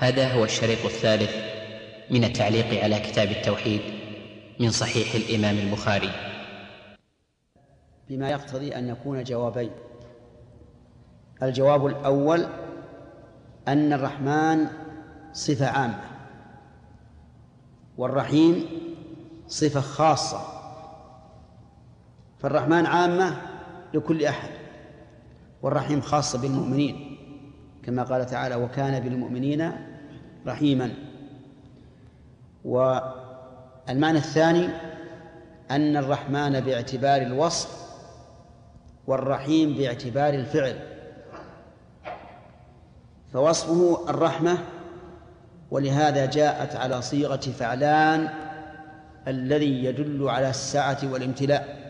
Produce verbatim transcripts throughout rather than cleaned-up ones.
هذا هو الشريط الثالث من التعليق على كتاب التوحيد من صحيح الإمام البخاري، بما يقتضي أن يكون جوابين. الجواب الأول أن الرحمن صفة عامة والرحيم صفة خاصة، فالرحمن عامة لكل أحد والرحيم خاصة بالمؤمنين، كما قال تعالى: وكان بالمؤمنين رحيما. والمعنى الثاني أن الرحمن باعتبار الوصف والرحيم باعتبار الفعل، فوصفه الرحمة ولهذا جاءت على صيغة فعلان الذي يدل على السعة والامتلاء.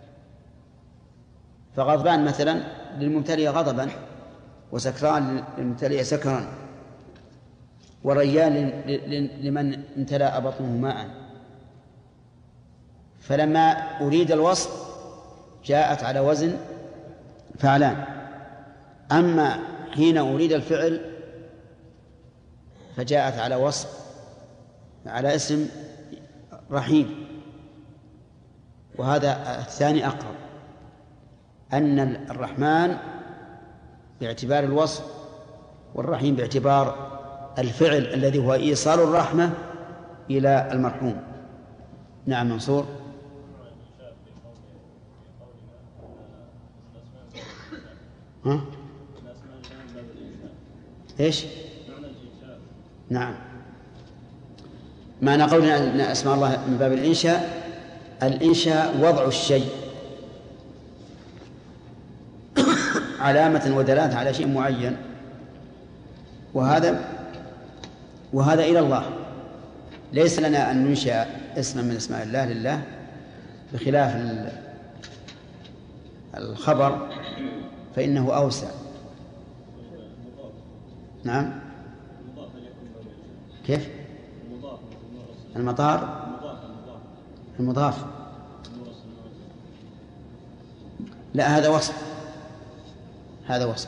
فغضبان مثلا للممتلئ غضبا، وسكران للممتلئ سكرا، وريان لمن امتلأ بطنه ماء. فلما أريد الوصف جاءت على وزن فعلان، أما حين أريد الفعل فجاءت على وصف على اسم رحيم. وهذا الثاني أقرب، أن الرحمن باعتبار الوصف والرحيم باعتبار الفعل الذي هو إيصال الرحمة إلى المرحوم. نعم منصور. ها؟ إيش؟ نعم، معنى قولنا أن أسماء الله من باب الإنشاء، الإنشاء وضع الشيء علامة ودلالة على شيء معين، وهذا وهذا إلى الله. ليس لنا أن ننشأ اسما من اسماء الله لله، بخلاف الخبر فإنه أوسع. نعم، كيف؟ المطار المضاف، لا هذا وصف، هذا وصف.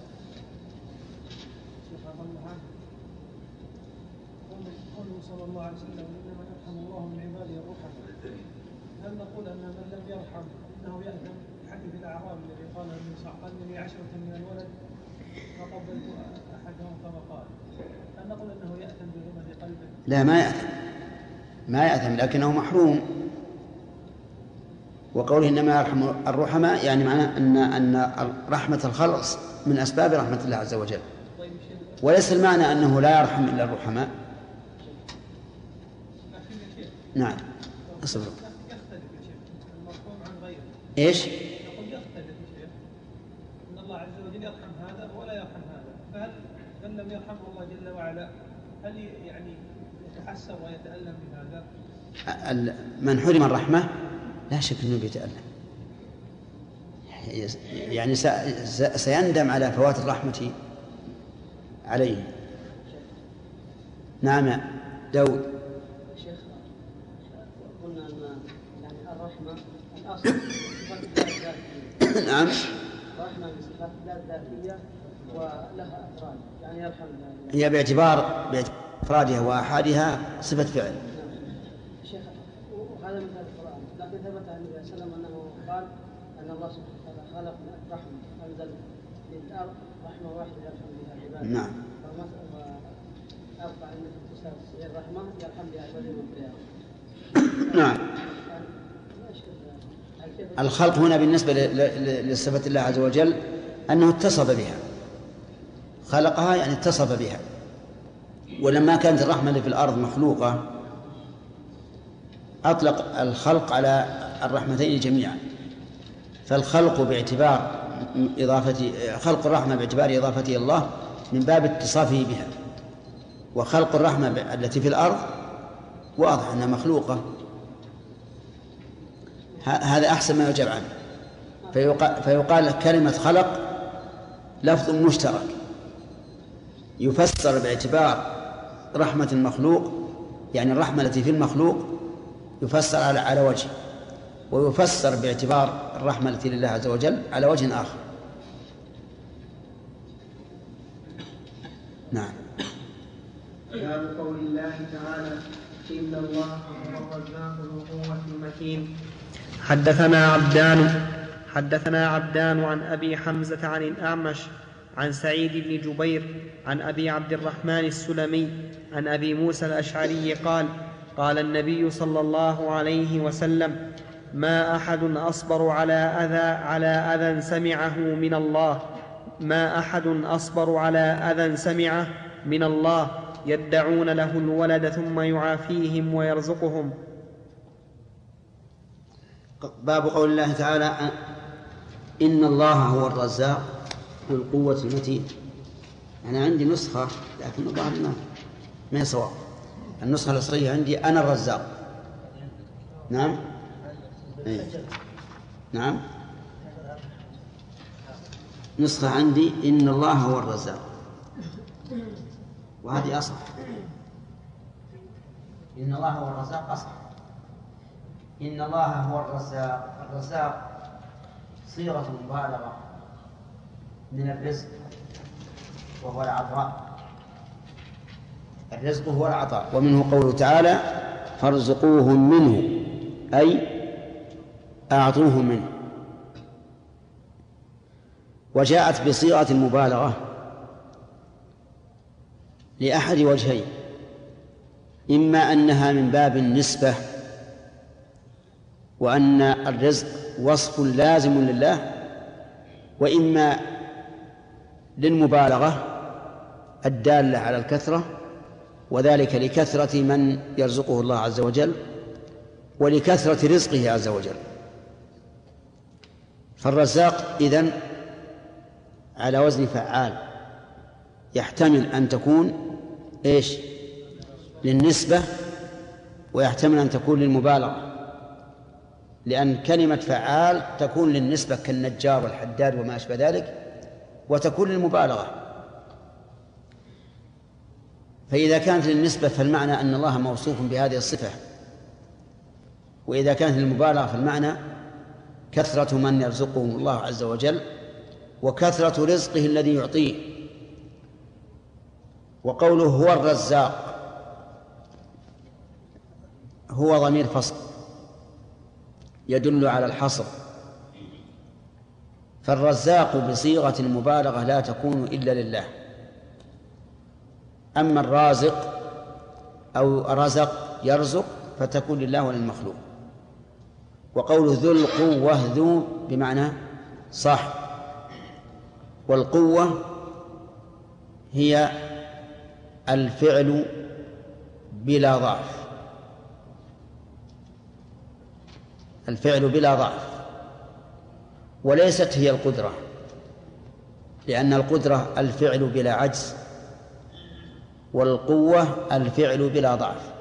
قوله صلى الله عليه وسلم: إنما يرحم الله من عباده الرحماء، هل نقول أن من لم يرحم إنه يأثم؟ حديث الأعرابي الذي قال النبي صلى الله عليه وسلم: لي عشرة من الولد فقبلت أحدهم كما قال، هل نقول أنه يأثم بغمة قلبه؟ لا، ما يأثم، ما يأثم، لكنه محروم. وقوله إنما يرحم الرحماء يعني معناه أن أن رحمة الخلق من أسباب رحمة الله عز وجل، وليس المعنى أنه لا يرحم إلا الرحماء. نعم، أصبر. إيش؟ يقول يختلف الشيء، أن الله عز وجل يرحم هذا ولا يرحم هذا، فهل من لم يرحمه الله جل وعلا هل يعني يتحسر ويتألم بهذا؟ من حرم الرحمة لا شك أنه بيتألم، يعني سيندم على فوات الرحمة عليه. نعم يا داود. شيخ، قلنا أن يعني الرحمة الأصل صفات الله الذاتية. نعم، الرحمة من صفات الله الذاتية ولها أفراد، يعني يرحم الله. هي باعتبار بإفرادها وأحادها صفة فعل. شيخ، وهذا من هذا القرآن، لكن ثبت عن النبي صلى الله عليه وسلم أنه قال أن الله سبحانه وتعالى خلق رحمة، أنزل للأرض رحمة واحدة يرحم بها عباده. نعم. أربع أن تساوي الرحمة يرحم بها عباده والقيامة. نعم. الخلق هنا بالنسبة لصفة الله عز وجل أنه اتصف بها، خلقها يعني اتصف بها. ولما كانت الرحمة اللي في الأرض مخلوقة أطلق الخلق على الرحمتين جميعا، فالخلق باعتبار إضافة خلق الرحمة باعتبار إضافته الله من باب اتصافه بها، وخلق الرحمة التي في الأرض واضح أنها مخلوقة. هذا أحسن ما يجاب عنه. فيقال, فيقال كلمة خلق لفظ مشترك يفسر باعتبار رحمة المخلوق، يعني الرحمة التي في المخلوق يفسر على على وجه، ويفسر باعتبار الرحمة التي لله عز وجل على وجه آخر. نعم. باب قول الله تعالى إن الله هو الرزاق ذو القوة المتين. حدثنا عبدان حدثنا عبدان عن أبي حمزة عن الأعمش عن سعيد بن جبير عن أبي عبد الرحمن السلمي عن أبي موسى الأشعري قال قال النبي صلى الله عليه وسلم ما أحد أصبر على أذى على أذى سمعه من الله ما أحد أصبر على أذى سمعه من الله يدعون له الولد ثم يعافيهم ويرزقهم. باب قول الله تعالى إن الله هو الرزاق ذو القوة المتين. أنا عندي نسخة لكن الظاهر ما ما هي صواب. النسخة الأصلية عندي أنا الرزاق. نعم أي. نعم نسخة عندي إن الله هو الرزاق وهذه أصح. إن الله هو الرزاق أصح. إن الله هو الرزاق. الرزاق صيغة مبالغة من الرزق وهو العطاء. الرزق هو العطاء. ومنه قوله تعالى فارزقوهم منه أي أعطوه منه. وجاءت بصيغة المبالغة لأحد وجهين: إما أنها من باب النسبة وأن الرزق وصف لازم لله، وإما للمبالغة الدالة على الكثرة، وذلك لكثرة من يرزقه الله عز وجل ولكثرة رزقه عز وجل. فالرزاق إذن على وزن فعال، يحتمل أن تكون إيش للنسبة ويحتمل أن تكون للمبالغة، لأن كلمة فعال تكون للنسبة كالنجار والحداد وما أشبه ذلك، وتكون للمبالغة. فإذا كانت للنسبة فالمعنى أن الله موصوف بهذه الصفة، وإذا كانت للمبالغة فالمعنى كثرة من يرزقهم الله عز وجل وكثرة رزقه الذي يعطيه. وقوله هو الرزاق هو ضمير فصل يدل على الحصر، فالرزاق بصيغة المبالغة لا تكون إلا لله. أما الرازق أو رزق يرزق فتكون لله وللمخلوق. وقوله ذو القوة ذو بمعنى صح، والقوة هي الفعل بلا ضعف، الفعل بلا ضعف، وليست هي القدرة، لأن القدرة الفعل بلا عجز، والقوة الفعل بلا ضعف.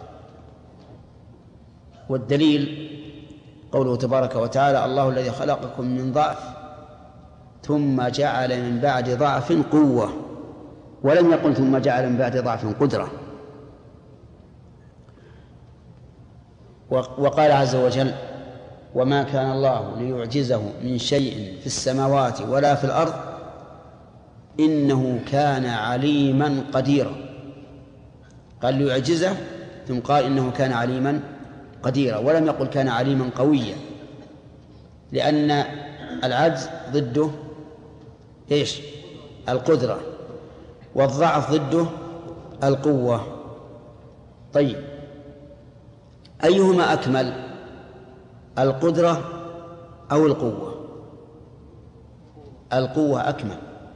والدليل قوله تبارك وتعالى الله الذي خلقكم من ضعف ثم جعل من بعد ضعف قوة، ولم يقل ثم جعل من بعد ضعف قدرة. وقال عز وجل وما كان الله ليعجزه من شيء في السماوات ولا في الأرض إنه كان عليما قديرا. قال ليعجزه ثم قال إنه كان عليما قديرا، ولم يقل كان عليما قويا، لأن العجز ضده إيش؟ القدرة، والضعف ضده القوة. طيب أيهما أكمل، القدرة أو القوة؟ القوة أكمل،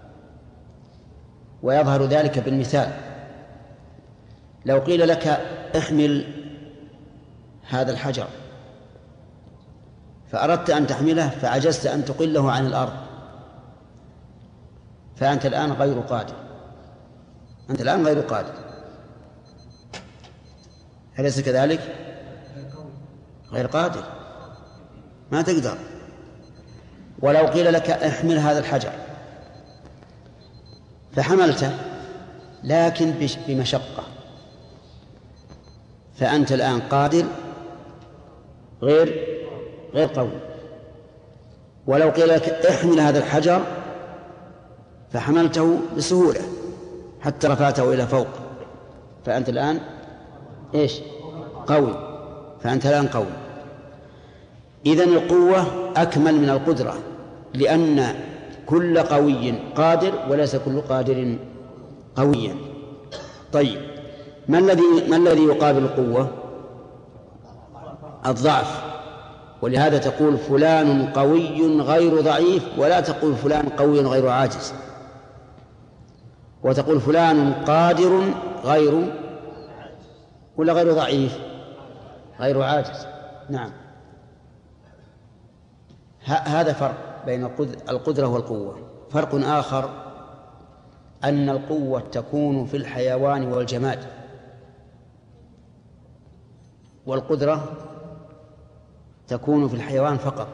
ويظهر ذلك بالمثال. لو قيل لك احمل هذا الحجر فأردت أن تحمله فعجزت أن تقله عن الأرض، فأنت الآن غير قادر، أنت الآن غير قادر، أليس كذلك؟ غير قادر، ما تقدر. ولو قيل لك احمل هذا الحجر فحملته لكن بمشقة، فأنت الآن قادر غير غير قوي. ولو قيل لك احمل هذا الحجر فحملته بسهولة حتى رفعته إلى فوق، فأنت الآن إيش؟ قوي، فأنت الآن قوي. إذن القوة أكمل من القدرة، لأن كل قوي قادر وليس كل قادر قويا. طيب، ما الذي ما الذي يقابل القوة؟ الضعف. ولهذا تقول فلان قوي غير ضعيف، ولا تقول فلان قوي غير عاجز. وتقول فلان قادر غير ولا غير ضعيف؟ غير عاجز. نعم، هذا فرق بين القدرة والقوة. فرق آخر أن القوة تكون في الحيوان والجماد، والقدرة تكون في الحيوان فقط.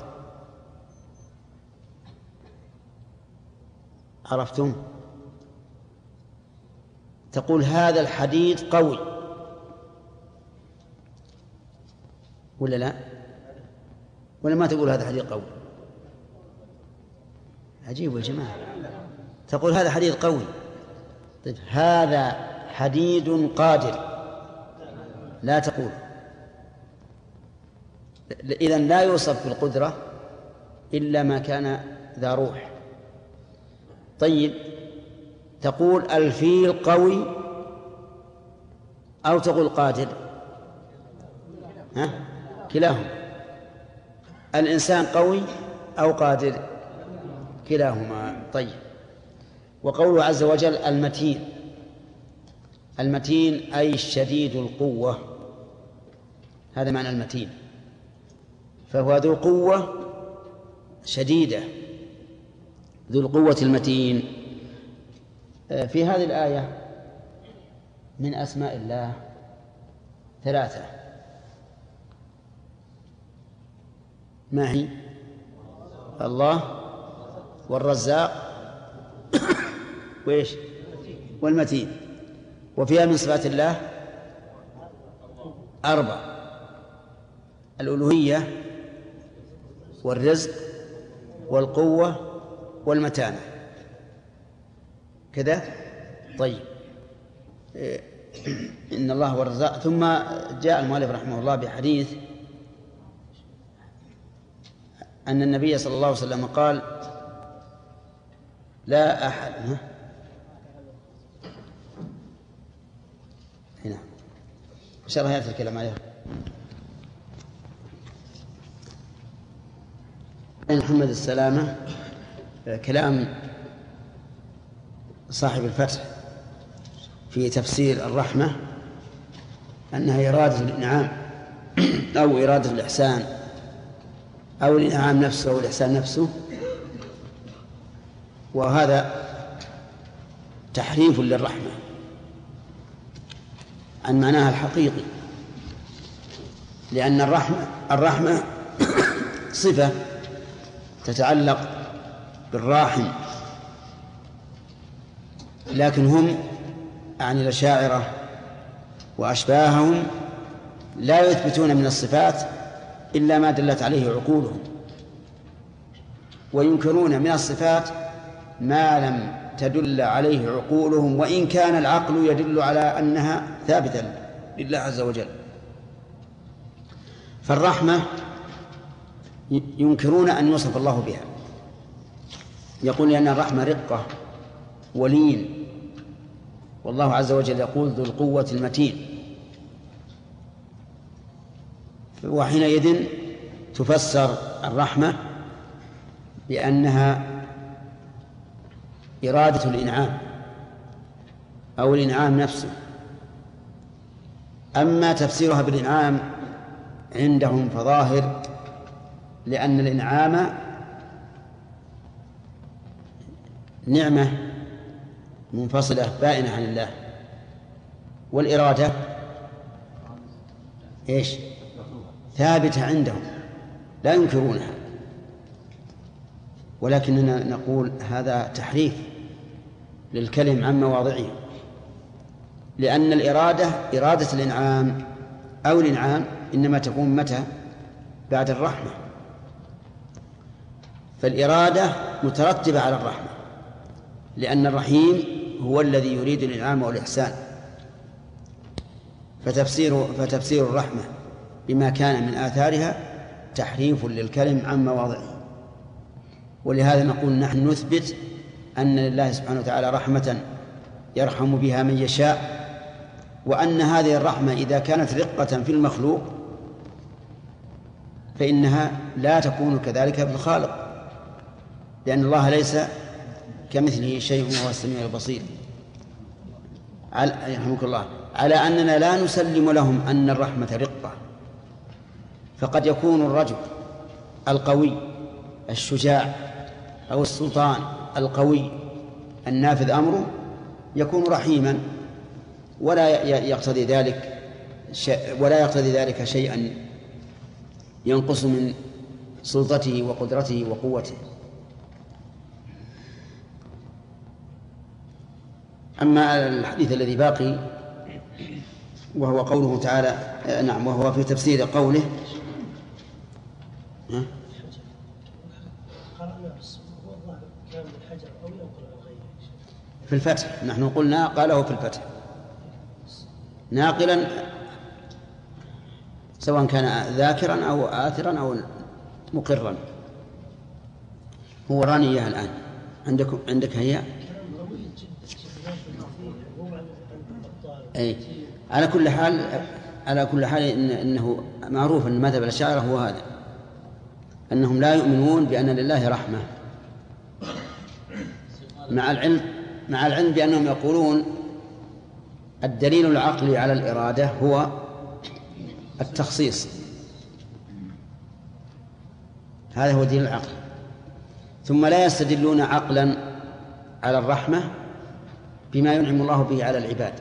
عرفتم؟ تقول هذا الحديد قوي ولا لا؟ ولا ما تقول هذا حديد قوي؟ عجيب يا جماعة، تقول هذا حديد قوي. طيب هذا حديد قادر لا تقول. إذن لا يوصف بالقدرة إلا ما كان ذا روح. طيب تقول الفيل قوي أو تقول قادر؟ ها؟ كلاهما. الإنسان قوي أو قادر؟ كلاهما. طيب، وقوله عز وجل المتين، المتين أي الشديد القوة، هذا معنى المتين، فهو ذو قوة شديدة، ذو القوة المتين. في هذه الآية من أسماء الله ثلاثة، ما هي؟ الله والرزاق وإيش؟ والمتين. وفيها من صفات الله أربع: الألوهية والرزق والقوة والمتانة، كذا. طيب، إن الله هو الرزاق. ثم جاء المؤلف رحمه الله بحديث أن النبي صلى الله عليه وسلم قال لا أحد هنا إن شاء الله يأتي الكلام عليه. محمد السلامة كلام صاحب الفتح في تفسير الرحمة أنها إرادة الإنعام أو إرادة الإحسان أو الإنعام نفسه أو الإحسان نفسه، وهذا تحريف للرحمة عن معناها الحقيقي، لأن الرحمة الرحمة صفة تتعلق بالراحم، لكن هم عن الأشاعرة وأشباههم لا يثبتون من الصفات إلا ما دلت عليه عقولهم، وينكرون من الصفات ما لم تدل عليه عقولهم، وإن كان العقل يدل على أنها ثابتة لله عز وجل. فالرحمة ينكرون أن يوصف الله بها، يقول لأن الرحمة رقة ولين، والله عز وجل يقول ذو القوة المتين. وحينئذ تفسر الرحمة بأنها إرادة الإنعام أو الإنعام نفسه. أما تفسيرها بالإنعام عندهم فظاهر، لأن الإنعام نعمة منفصلة بائنة عن الله، والإرادة إيش؟ ثابتة عندهم لا ينكرونها، ولكننا نقول هذا تحريف للكلم عن مواضعه، لأن الإرادة إرادة الإنعام أو الإنعام إنما تكون متى؟ بعد الرحمة، فالإرادة مترتبة على الرحمة، لأن الرحيم هو الذي يريد الإنعام والإحسان. فتفسير فتفسير الرحمة بما كان من آثارها تحريف للكلم عن مواضعه. ولهذا نقول نحن نثبت أن لله سبحانه وتعالى رحمة يرحم بها من يشاء، وأن هذه الرحمة إذا كانت رقة في المخلوق فإنها لا تكون كذلك بالخالق، لأن الله ليس كمثله شيء وهو السميع البصير. يرحمك الله. على أننا لا نسلم لهم أن الرحمة رقة، فقد يكون الرجل القوي الشجاع أو السلطان القوي النافذ أمره يكون رحيما، ولا يقتضي ذلك ولا يقتضي ذلك شيئا ينقص من سلطته وقدرته وقوته. أما الحديث الذي باقي وهو قوله تعالى، نعم، وهو في تفسير قوله ها؟ في الفتح. نحن قلنا قاله في الفتح ناقلا، سواء كان ذاكرا أو آثرا أو مقرا. هو راني إياها الآن عندكم عندك هي. أي على كل حال على كل حال إن إنه معروف أن مذهب الأشاعرة هو هذا، أنهم لا يؤمنون بأن لله رحمة، مع العلم مع العلم بأنهم يقولون الدليل العقلي على الإرادة هو التخصيص، هذا هو دليل العقل. ثم لا يستدلون عقلا على الرحمة بما ينعم الله به على العباد،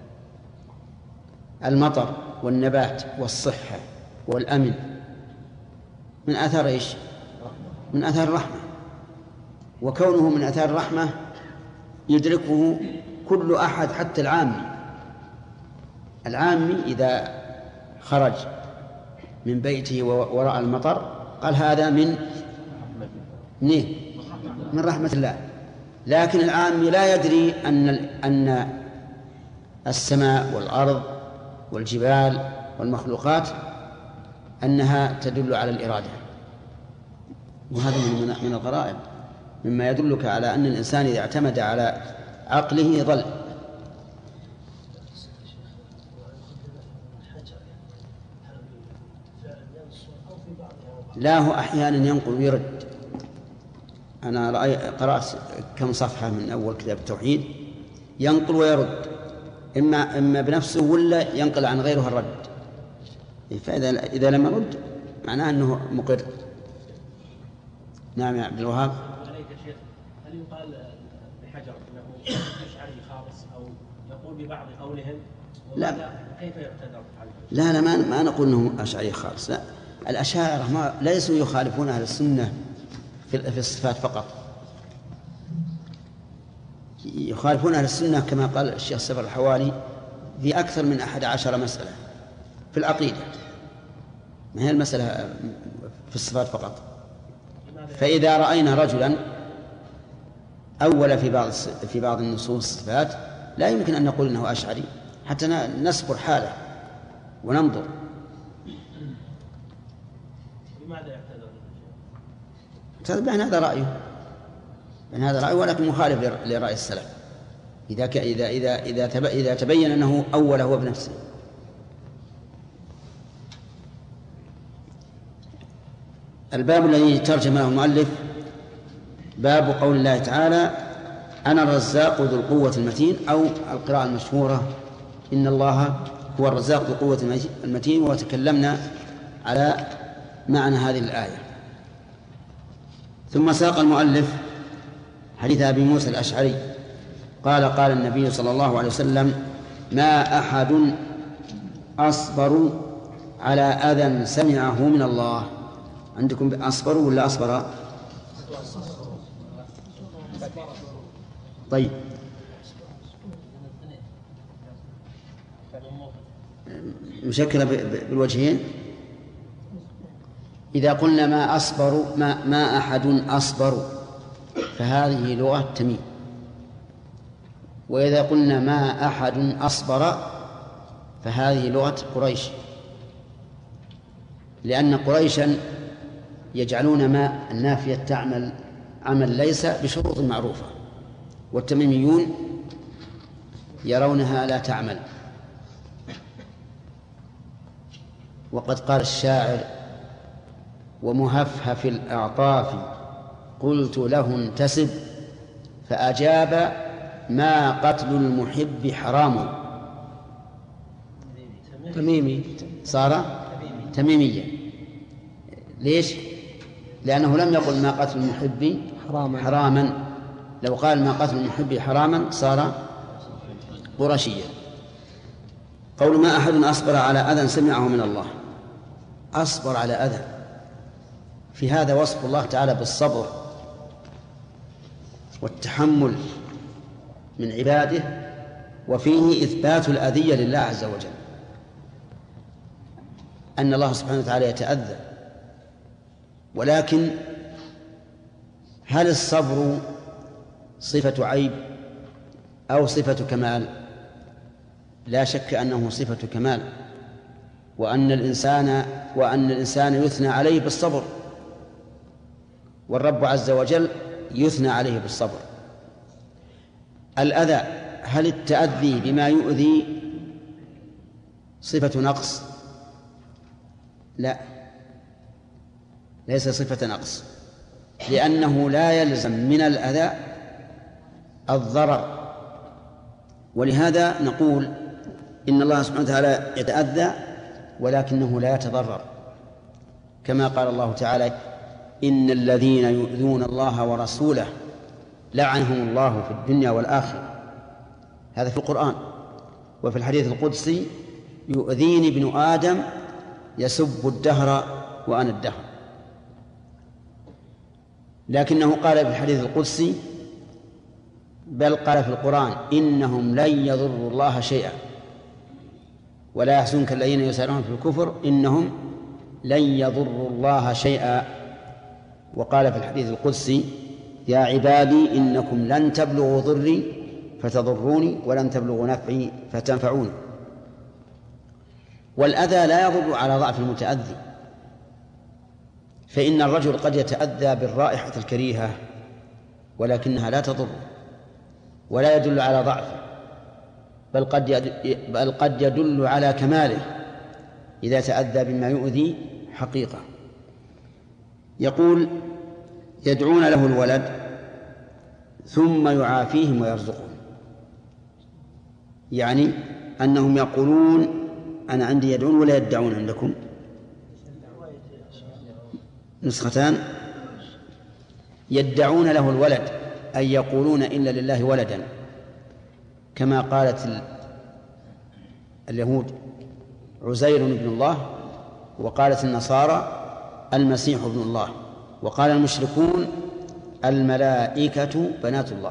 المطر والنبات والصحة والأمن من آثار إيش؟ من آثار الرحمة، وكونه من آثار الرحمة يدركه كل أحد حتى العامي. العامي إذا خرج من بيته وراء المطر قال هذا من من من رحمة الله، لكن العامي لا يدري أن أن السماء والأرض والجبال والمخلوقات أنها تدل على الإرادة، وهذا من من الغرائب مما يدلك على أن الإنسان إذا اعتمد على عقله ضل. لا، هو أحيانا ينقل ويرد. أنا رأي قرأت كم صفحة من أول كتاب التوحيد ينقل ويرد، إما إما بنفسه ولا ينقل عن غيره الرد، فإذا إذا لم يرد معناه أنه مقر. نعم يا عبد الوهاب. هل يقال بحجر أنه أشعري خالص أو يقول ببعض قولهم؟ لا، كيف يقتدر؟ لا لا ما ما نقول أنه أشعري خالص، لا. الأشاعرة ما ليسوا يخالفون أهل السنة في في الصفات فقط، يخالفون أهل السنة كما قال الشيخ سفر الحوالي في أكثر من أحد عشر مسألة في العقيدة، ما هي المسألة في الصفات فقط. فإذا رأينا رجلا أول في بعض في بعض النصوص الصفات لا يمكن أن نقول إنه أشعري حتى نصبر حاله وننظر. لماذا يعتذر؟ اعتذر بأن هذا رأيه، بأن هذا رأيه، ولكن مخالف لرأي السلف إذا ك... إذا إذا إذا تب... إذا تبين أنه أول هو بنفسه. الباب الذي ترجم له المؤلف باب قول الله تعالى أنا الرزاق ذو القوة المتين، أو القراءة المشهورة إن الله هو الرزاق ذو القوة المتين. وتكلمنا على معنى هذه الآية. ثم ساق المؤلف حديث أبي موسى الأشعري قال قال النبي صلى الله عليه وسلم ما أحد أصبر على أذى سمعه من الله. عندكم أصبر ولا أصبر؟ طيب، مشكلة بالوجهين. إذا قلنا ما أصبر ما, ما أحد أصبر فهذه لغة تميم، وإذا قلنا ما أحد أصبر فهذه لغة قريش، لأن قريشا يجعلون ما النافية تعمل عمل ليس بشروط معروفة، والتميميون يرونها لا تعمل. وقد قال الشاعر: ومهفهف الأعطاف قلت له انتسب، فأجاب: ما قتل المحب حرام. تميمي صار تميميا. ليش؟ لأنه لم يقل ما قتل المحب حراما, حراما. لو قال ما قتل المحب حراما صار قرشيا. قول: ما أحد أصبر على أذى سمعه من الله. أصبر على أذى، في هذا وصف الله تعالى بالصبر والتحمل من عباده، وفيه إثبات الأذية لله عز وجل، أن الله سبحانه وتعالى يتأذى. ولكن هل الصبر صفة عيب أو صفة كمال؟ لا شك أنه صفة كمال، وأن الإنسان وأن الإنسان يثنى عليه بالصبر، والرب عز وجل يثنى عليه بالصبر. الأذى، هل التأذي بما يؤذي صفة نقص؟ لا، ليس صفة نقص، لأنه لا يلزم من الأذى الضرر. ولهذا نقول إن الله سبحانه وتعالى يتأذى ولكنه لا يتضرر، كما قال الله تعالى: إن الذين يؤذون الله ورسوله لعنهم الله في الدنيا والآخرة. هذا في القرآن. وفي الحديث القدسي: يؤذيني ابن آدم يسب الدهر وأنا الدهر. لكنه قال في الحديث القدسي، بل قال في القرآن: إنهم لن يضروا الله شيئا ولا يحزنك الذين يسارعون في الكفر إنهم لن يضروا الله شيئا. وقال في الحديث القدسي: يا عبادي إنكم لن تبلغوا ضري فتضروني ولن تبلغوا نفعي فتنفعوني. والأذى لا يضر على ضعف المتأذي، فإن الرجل قد يتأذى بالرائحة الكريهة ولكنها لا تضر ولا يدل على ضعفه، بل قد بل قد يدل على كماله إذا تأذى بما يؤذي حقيقة. يقول: يدعون له الولد ثم يعافيهم ويرزقهم، يعني أنهم يقولون: أنا عندي يدعون ولا يدعون عندكم؟ نسختان. يدعون له الولد أي يقولون إن لله ولدا، كما قالت اليهود عزير ابن الله، وقالت النصارى المسيح ابن الله، وقال المشركون الملائكة بنات الله.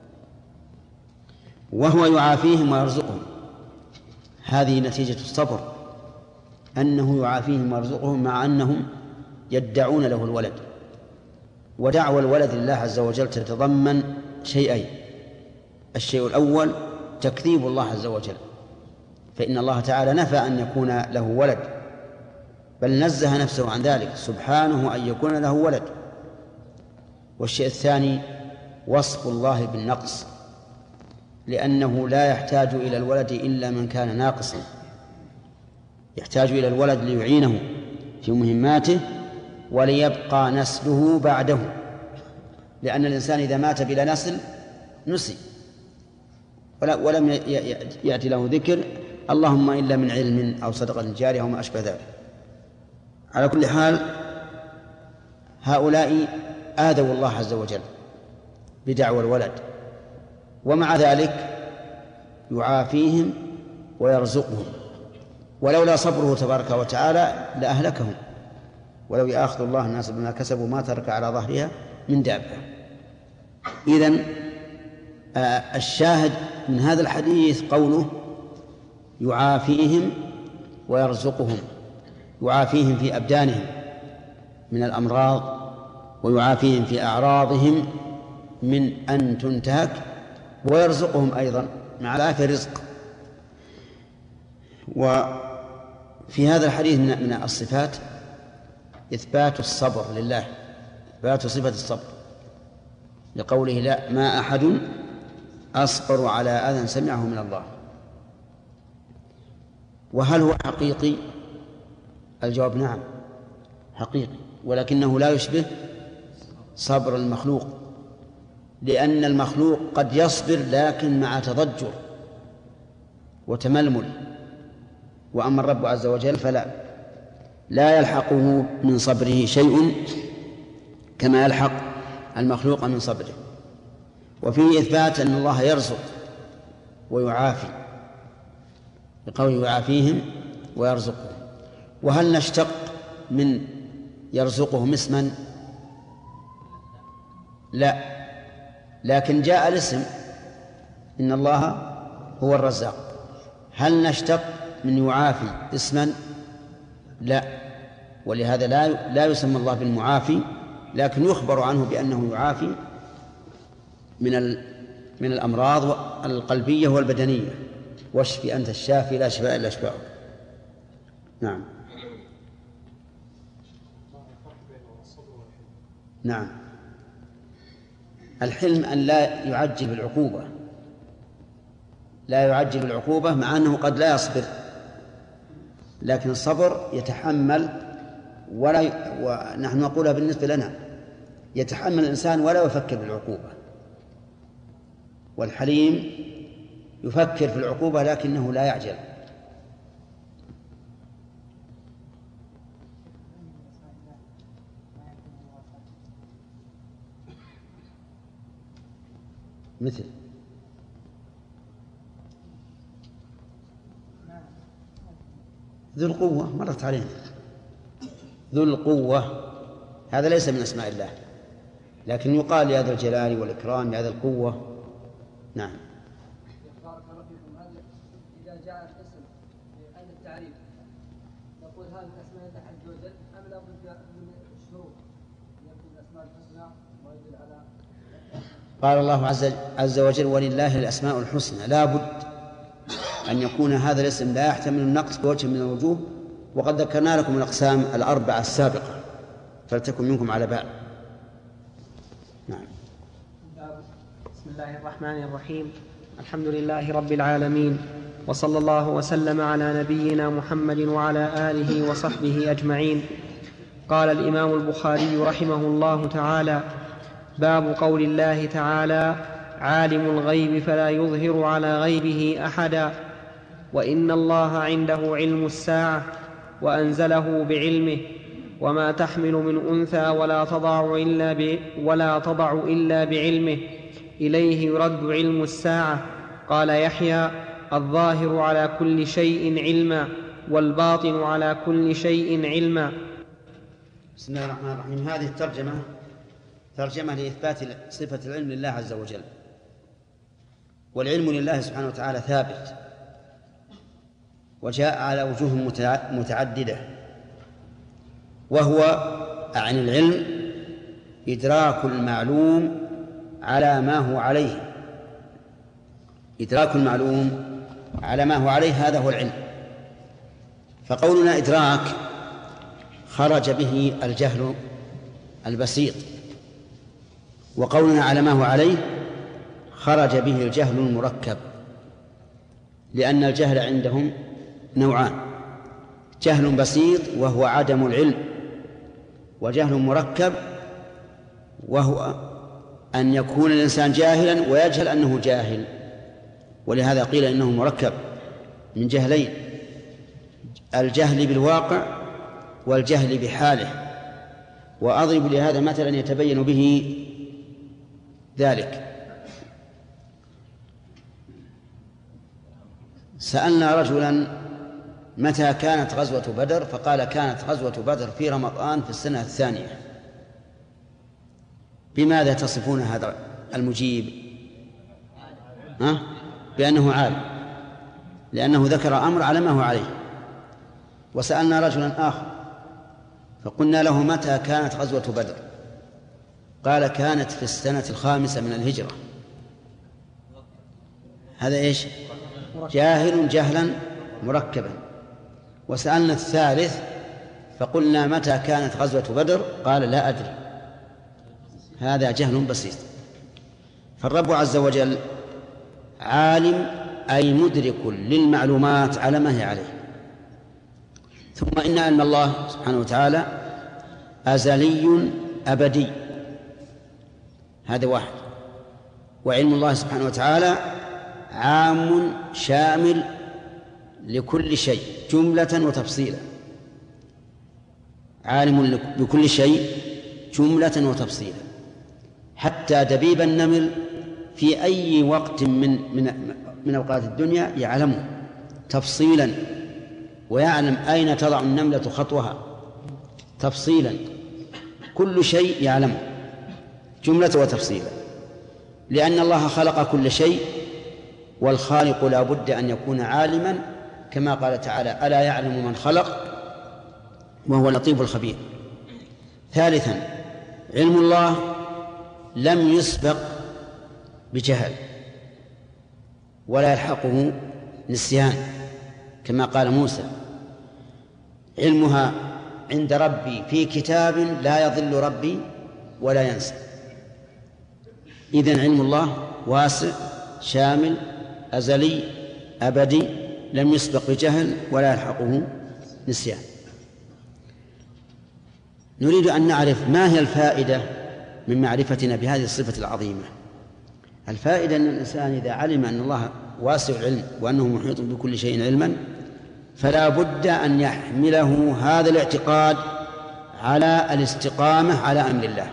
وهو يعافيهم ويرزقهم، هذه نتيجة الصبر، أنه يعافيهم ويرزقهم مع أنهم يدعون له الولد. ودعوى الولد لله عز وجل تتضمن شيئين: الشيء الأول تكذيب الله عز وجل، فإن الله تعالى نفى أن يكون له ولد، بل نزه نفسه عن ذلك سبحانه أن يكون له ولد. والشيء الثاني وصف الله بالنقص، لأنه لا يحتاج إلى الولد إلا من كان ناقصا، يحتاج إلى الولد ليعينه في مهماته وليبقى نسله بعده، لأن الإنسان إذا مات بلا نسل نسي ولم يأتي له ذكر، اللهم إلا من علم أو صدقة جارية أو ما أشبه ذلك. على كل حال هؤلاء آذوا الله عز وجل بدعوى الولد، ومع ذلك يعافيهم ويرزقهم، ولولا صبره تبارك وتعالى لأهلكهم، ولو يأخذ الله الناس بما كسبوا ما ترك على ظهرها من دابة. إذن الشاهد من هذا الحديث قوله يعافيهم ويرزقهم، يعافيهم في أبدانهم من الأمراض، ويعافيهم في أعراضهم من أن تنتهك، ويرزقهم أيضا مع العافية رزق. وفي هذا الحديث من الصفات إثبات الصبر لله، إثبات صفة الصبر لقوله لا ما أحد أصبر على أذى سمعه من الله. وهل هو حقيقي؟ الجواب نعم حقيقي، ولكنه لا يشبه صبر المخلوق، لأن المخلوق قد يصبر لكن مع تضجر وتململ، وأما الرب عز وجل فلا لا يلحقه من صبره شيء كما يلحق المخلوق من صبره. وفيه إثبات أن الله يرزق ويعافي بقوله يعافيهم ويرزقهم. وهل نشتق من يرزقهم اسما؟ لا، لكن جاء الاسم إن الله هو الرزاق. هل نشتق من يعافي اسما؟ لا، ولهذا لا لا يسمى الله بالمعافي، لكن يخبر عنه بأنه يعافي من من الأمراض القلبية والبدنية. واشف أنت الشافي لا شفاء إلا شفاؤك. نعم نعم الحلم أن لا يعجل بالعقوبة، لا يعجل بالعقوبة مع أنه قد لا يصبر، لكن الصبر يتحمل ولا ي... ونحن نقولها بالنسبة لنا يتحمل الإنسان ولا يفكر بالعقوبة. والحليم يفكر في العقوبة لكنه لا يعجل. مثل ذو القوة مرت علينا، ذو القوة هذا ليس من أسماء الله، لكن يقال يا ذا الجلال والإكرام يا ذا القوة. نعم. إذا جاء الاسم عن التعريف نقول هذا الأسماء الله عز وجل أم لا بد من الشروط يكون الأسماء الحسنى ويدل على. قال الله عز, عز وجل ولله الأسماء الحسنى، لا بد أن يكون هذا الاسم لا يحتمل النقص بوجه من الوجوه، وقد ذكرنا لكم الأقسام الأربعة السابقة فلتكن منكم على بال. نعم. بسم الله الرحمن الرحيم، الحمد لله رب العالمين، وصلى الله وسلم على نبينا محمد وعلى آله وصحبه أجمعين. قال الإمام البخاري رحمه الله تعالى: باب قول الله تعالى: عالم الغيب فلا يظهر على غيبه أحدا، وإن الله عنده علم الساعة وأنزله بعلمه، وما تحمل من أنثى ولا تضع إلا, ب... ولا تضع إلا بعلمه، إليه يرد علم الساعة. قال يحيى: الظاهر على كل شيء علما، والباطن على كل شيء علما. بسم الله الرحمن الرحيم. هذه الترجمة ترجمة لإثبات صفة العلم لله عز وجل، والعلم لله سبحانه وتعالى ثابت وجاء على وجوه متعددة، وهو عن العلم إدراك المعلوم على ما هو عليه، إدراك المعلوم على ما هو عليه هذا هو العلم. فقولنا إدراك خرج به الجهل البسيط، وقولنا على ما هو عليه خرج به الجهل المركب، لأن الجهل عندهم نوعان: جهل بسيط وهو عدم العلم، وجهل مركب وهو أن يكون الإنسان جاهلا ويجهل أنه جاهل، ولهذا قيل إنه مركب من جهلين: الجهل بالواقع والجهل بحاله. وأضرب لهذا مثلا يتبين به ذلك. سألنا رجلا متى كانت غزوة بدر، فقال كانت غزوة بدر في رمضان في السنة الثانية. بماذا تصفون هذا المجيب؟ ها؟ بأنه عالم، لأنه ذكر أمر على ما هو عليه. وسألنا رجلا آخر فقلنا له متى كانت غزوة بدر، قال كانت في السنة الخامسة من الهجرة. هذا إيش؟ جاهل جهلا مركبا. وسألنا الثالث فقلنا متى كانت غزوة بدر؟ قال لا أدري. هذا جهل بسيط. فالرب عز وجل عالم أي مدرك للمعلومات على ما هي عليه. ثم إن علم الله سبحانه وتعالى أزلي أبدي، هذا واحد. وعلم الله سبحانه وتعالى عام شامل لكل شيء جملة وتفصيلا، عالم بكل شيء جملة وتفصيلا، حتى دبيب النمل في أي وقت من من من أوقات الدنيا يعلمه تفصيلا، ويعلم أين تضع النملة خطوها تفصيلا، كل شيء يعلمه جملة وتفصيلا، لأن الله خلق كل شيء، والخالق لا بد أن يكون عالما، كما قال تعالى: ألا يعلم من خلق وهو اللطيف الخبير. ثالثا، علم الله لم يسبق بجهل ولا يلحقه نسيان، كما قال موسى: علمها عند ربي في كتاب لا يضل ربي ولا ينسى. إذن علم الله واسع شامل أزلي أبدي، لم يسبق بجهل ولا يلحقه نسيان. نريد أن نعرف ما هي الفائدة من معرفتنا بهذه الصفة العظيمة. الفائدة أن الإنسان إذا علم أن الله واسع العلم وأنه محيط بكل شيء علما، فلا بد أن يحمله هذا الاعتقاد على الاستقامة على أمر الله.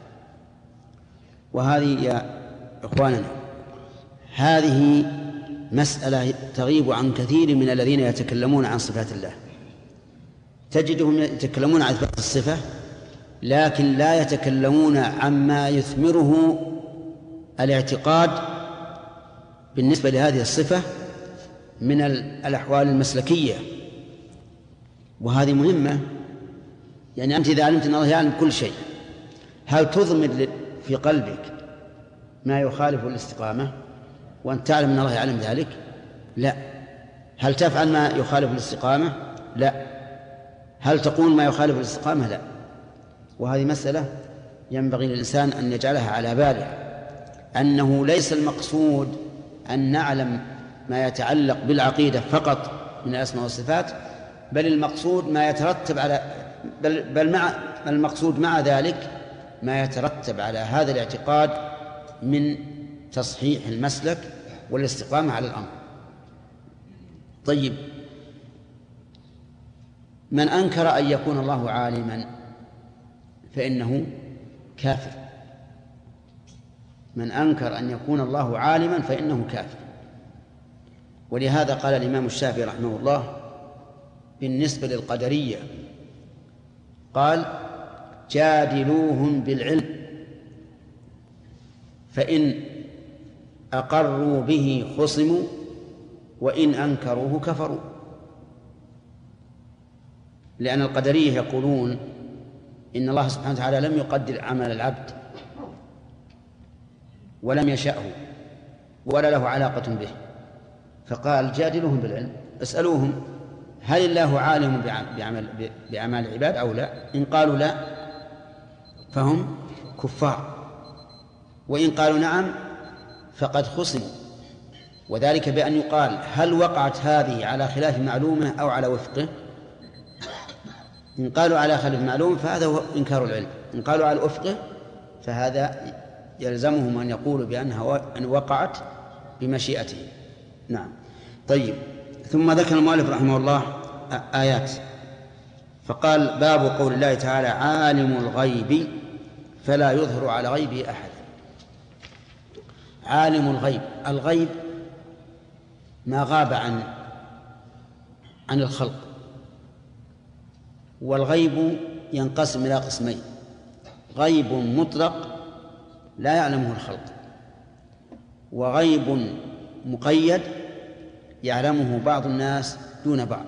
وهذه يا إخواننا هذه مسألة تغيب عن كثير من الذين يتكلمون عن صفات الله. تجدهم يتكلمون عن إثبات الصفة، لكن لا يتكلمون عما يثمره الاعتقاد بالنسبة لهذه الصفة من الأحوال المسلكية، وهذه مهمة. يعني أنت إذا علمت أن الله يعلم كل شيء، هل تضمر في قلبك ما يخالف الاستقامة وأنت تعلم أن الله يعلم ذلك؟ لا. هل تفعل ما يخالف الاستقامة؟ لا. هل تقول ما يخالف الاستقامة؟ لا. وهذه مسألة ينبغي للإنسان أن يجعلها على باله، أنه ليس المقصود أن نعلم ما يتعلق بالعقيدة فقط من الأسماء والصفات، بل المقصود ما يترتب على بل, بل مع المقصود مع ذلك ما يترتب على هذا الاعتقاد من تصحيح المسلك والاستقامة على الأمر. طيب، من أنكر أن يكون الله عالما فإنه كافر. من أنكر أن يكون الله عالما فإنه كافر. ولهذا قال الإمام الشافعي رحمه الله بالنسبة للقدرية، قال: جادلوهم بالعلم فإن أقروا به خصموا وإن أنكروه كفروا. لأن القدرية يقولون إن الله سبحانه وتعالى لم يقدر عمل العبد ولم يشأه ولا له علاقة به، فقال: جادلوهم بالعلم، اسألوهم هل الله عالم بعمل بأعمال العباد أو لا؟ إن قالوا لا فهم كفار، وإن قالوا نعم فقد خصموا. وذلك بأن يقال: هل وقعت هذه على خلاف معلومة أو على وفقه؟ إن قالوا على خلاف معلومة فهذا هو إنكار العلم، إن قالوا على وفقه فهذا يلزمهم أن يقولوا بأنها أن وقعت بمشيئته. نعم. طيب، ثم ذكر المؤلف رحمه الله آيات، فقال: باب قول الله تعالى: عالم الغيب فلا يظهر على غيبه أحد. عالم الغيب، الغيب ما غاب عن عن الخلق، والغيب ينقسم إلى قسمين: غيب مطلق لا يعلمه الخلق، وغيب مقيد يعلمه بعض الناس دون بعض.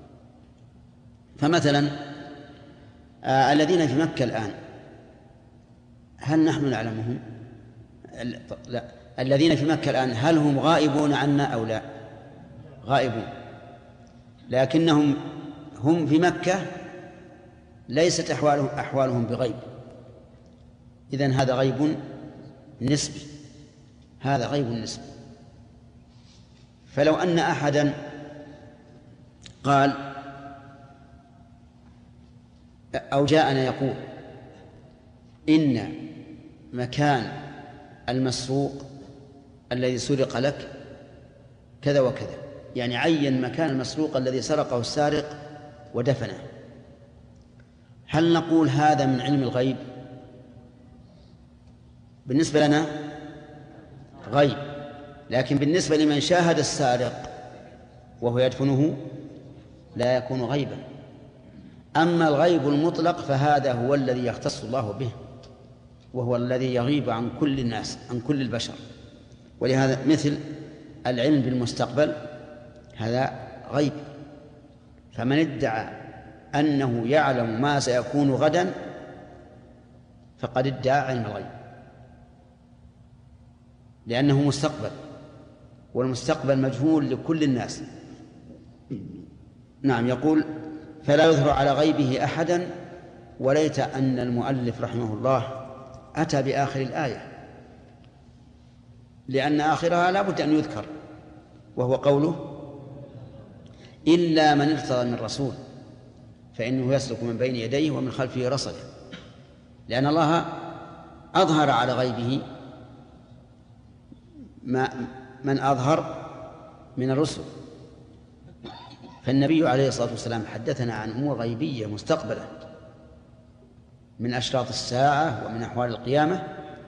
فمثلا آه الذين في مكة الآن هل نحن نعلمهم؟ لا. الذين في مكة الآن هل هم غائبون عنا أو لا؟ غائبون. لكنهم هم في مكة ليست أحوالهم, أحوالهم بغيب، إذن هذا غيب نسبي، هذا غيب نسبي. فلو أن أحدا قال أو جاءنا يقول إن مكان المسروق الذي سرق لك كذا وكذا، يعني عين مكان المسروق الذي سرقه السارق ودفنه، هل نقول هذا من علم الغيب؟ بالنسبة لنا غيب، لكن بالنسبة لمن شاهد السارق وهو يدفنه لا يكون غيبا. أما الغيب المطلق فهذا هو الذي يختص الله به، وهو الذي يغيب عن كل الناس، عن كل البشر. ولهذا مثل العلم بالمستقبل هذا غيب، فمن ادعى أنه يعلم ما سيكون غدا فقد ادعى علم الغيب، لأنه مستقبل، والمستقبل مجهول لكل الناس. نعم. يقول فلا يظهر على غيبه أحدا، وليت أن المؤلف رحمه الله أتى بآخر الآية، لأن آخرها لا بد أن يذكر، وهو قوله إلا من ارتضى من رسول فإنه يسلك من بين يديه ومن خلفه رصدا، لأن الله أظهر على غيبه ما من أظهر من الرسل. فالنبي عليه الصلاة والسلام حدثنا عن أمور غيبية مستقبلة من أشراط الساعة ومن أحوال القيامة،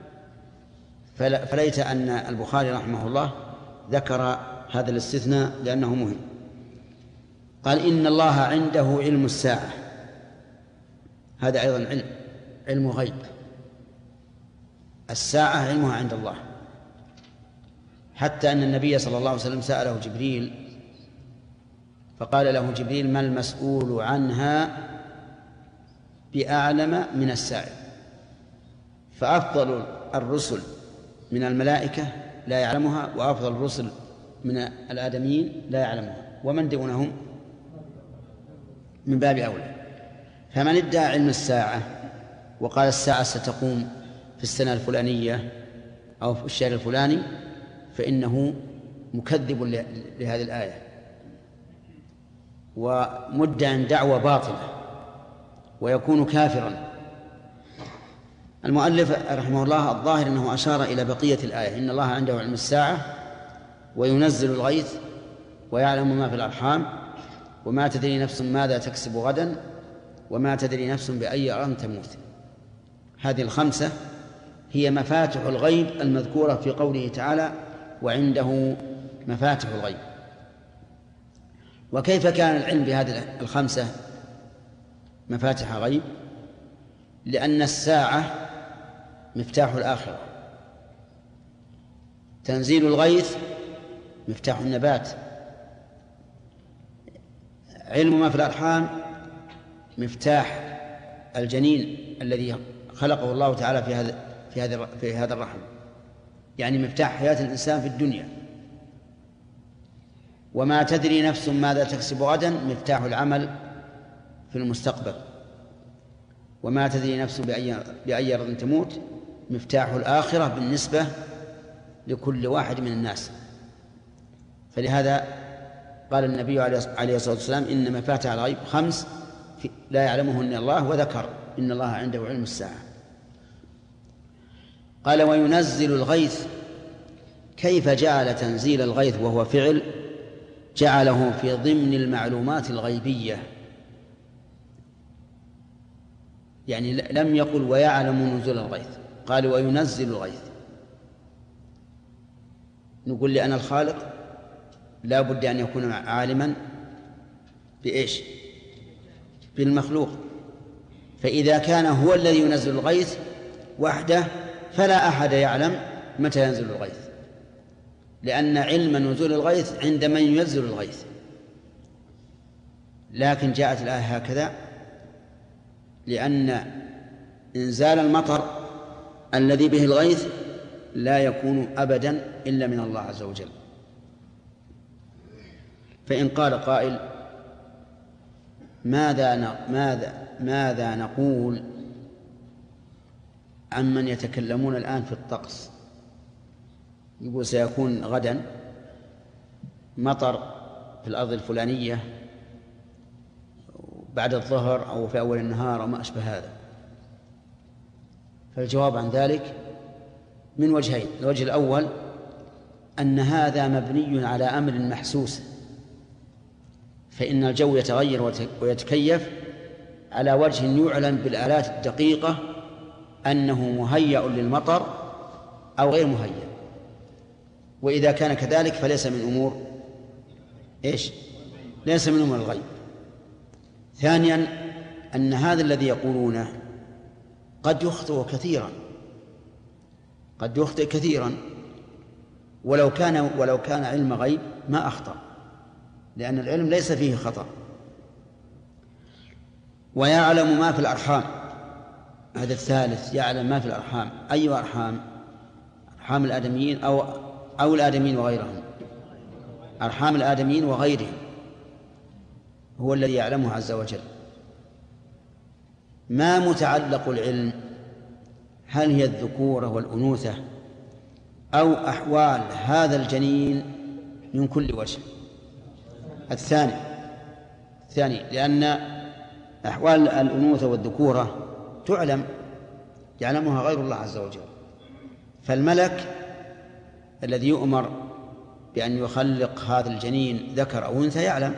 فليت أن البخاري رحمه الله ذكر هذا الاستثناء لأنه مهم. قال إن الله عنده علم الساعة، هذا أيضا علم علم غيب. الساعة علمها عند الله، حتى أن النبي صلى الله عليه وسلم سأله جبريل فقال له جبريل ما المسؤول عنها بأعلم من السائل. فأفضل الرسل من الملائكة لا يعلمها، وأفضل الرسل من الآدميين لا يعلمها، ومن دونهم من باب أولى. فمن ادعى علم الساعة وقال الساعة ستقوم في السنة الفلانية أو في الشهر الفلاني فإنه مكذب لهذه الآية ومدعي دعوة باطلة ويكون كافرا. المؤلف رحمه الله الظاهر أنه أشار إلى بقية الآية إن الله عنده علم الساعة وينزل الغيث ويعلم ما في الأرحام وما تدري نفس ماذا تكسب غدا وما تدري نفس بأي أرض تموت. هذه الخمسة هي مفاتح الغيب المذكورة في قوله تعالى وعنده مفاتح الغيب. وكيف كان العلم بهذه الخمسة مفاتح غيب؟ لأن الساعة مفتاح الآخرة، تنزيل الغيث مفتاح النبات، علم ما في الأرحام مفتاح الجنين الذي خلقه الله تعالى في هذا في هذا في هذا الرحم، يعني مفتاح حياة الإنسان في الدنيا. وما تدري نفس ماذا تكسب غدا مفتاح العمل في المستقبل. وما تدري نفس بأي بأي أرض تموت مفتاح الآخرة بالنسبة لكل واحد من الناس. فلهذا قال النبي عليه الصلاة والسلام إن مفاتح الغيب خمس لا يعلمهن الله، وذكر إن الله عنده علم الساعة. قال وينزل الغيث. كيف جعل تنزيل الغيث وهو فعل جعله في ضمن المعلومات الغيبية؟ يعني لم يقل ويعلم نزول الغيث، قال وينزل الغيث. نقول لأن الخالق لا بد أن يكون عالما بإيش؟ بالمخلوق. فإذا كان هو الذي ينزل الغيث وحده فلا أحد يعلم متى ينزل الغيث، لأن علم نزول الغيث عند من ينزل الغيث. لكن جاءت الآية هكذا لأن إنزال المطر الذي به الغيث لا يكون أبدا إلا من الله عز وجل. فإن قال قائل ماذا ماذا ماذا نقول عمن يتكلمون الآن في الطقس؟ يقول سيكون غدا مطر في الأرض الفلانية بعد الظهر أو في أول النهار أو ما أشبه هذا. فالجواب عن ذلك من وجهين: الوجه الأول أن هذا مبني على أمر محسوس، فإن الجو يتغير ويتكيف على وجه يعلم بالآلات الدقيقة أنه مهيأ للمطر أو غير مهيأ، وإذا كان كذلك فليس من أمور إيش؟ ليس من أمور الغيب. ثانيا أن هذا الذي يقولونه قد يخطئ كثيرا، قد يخطئ كثيرا، ولو كان ولو كان علم غيب ما أخطأ، لأن العلم ليس فيه خطأ. ويعلم ما في الأرحام، هذا الثالث، يعلم ما في الأرحام. أي أرحام؟ أرحام الآدميين أو أو الآدميين وغيرهم، أرحام الآدميين وغيرهم هو الذي يعلمه عز وجل. ما متعلق العلم؟ هل هي الذكورة والأنوثة أو أحوال هذا الجنين من كل وجه؟ الثاني الثاني لأن أحوال الأنوثة والذكورة تعلم، يعلمها غير الله عز وجل. فالملك الذي يؤمر بأن يخلق هذا الجنين ذكر أو أنثى يعلم،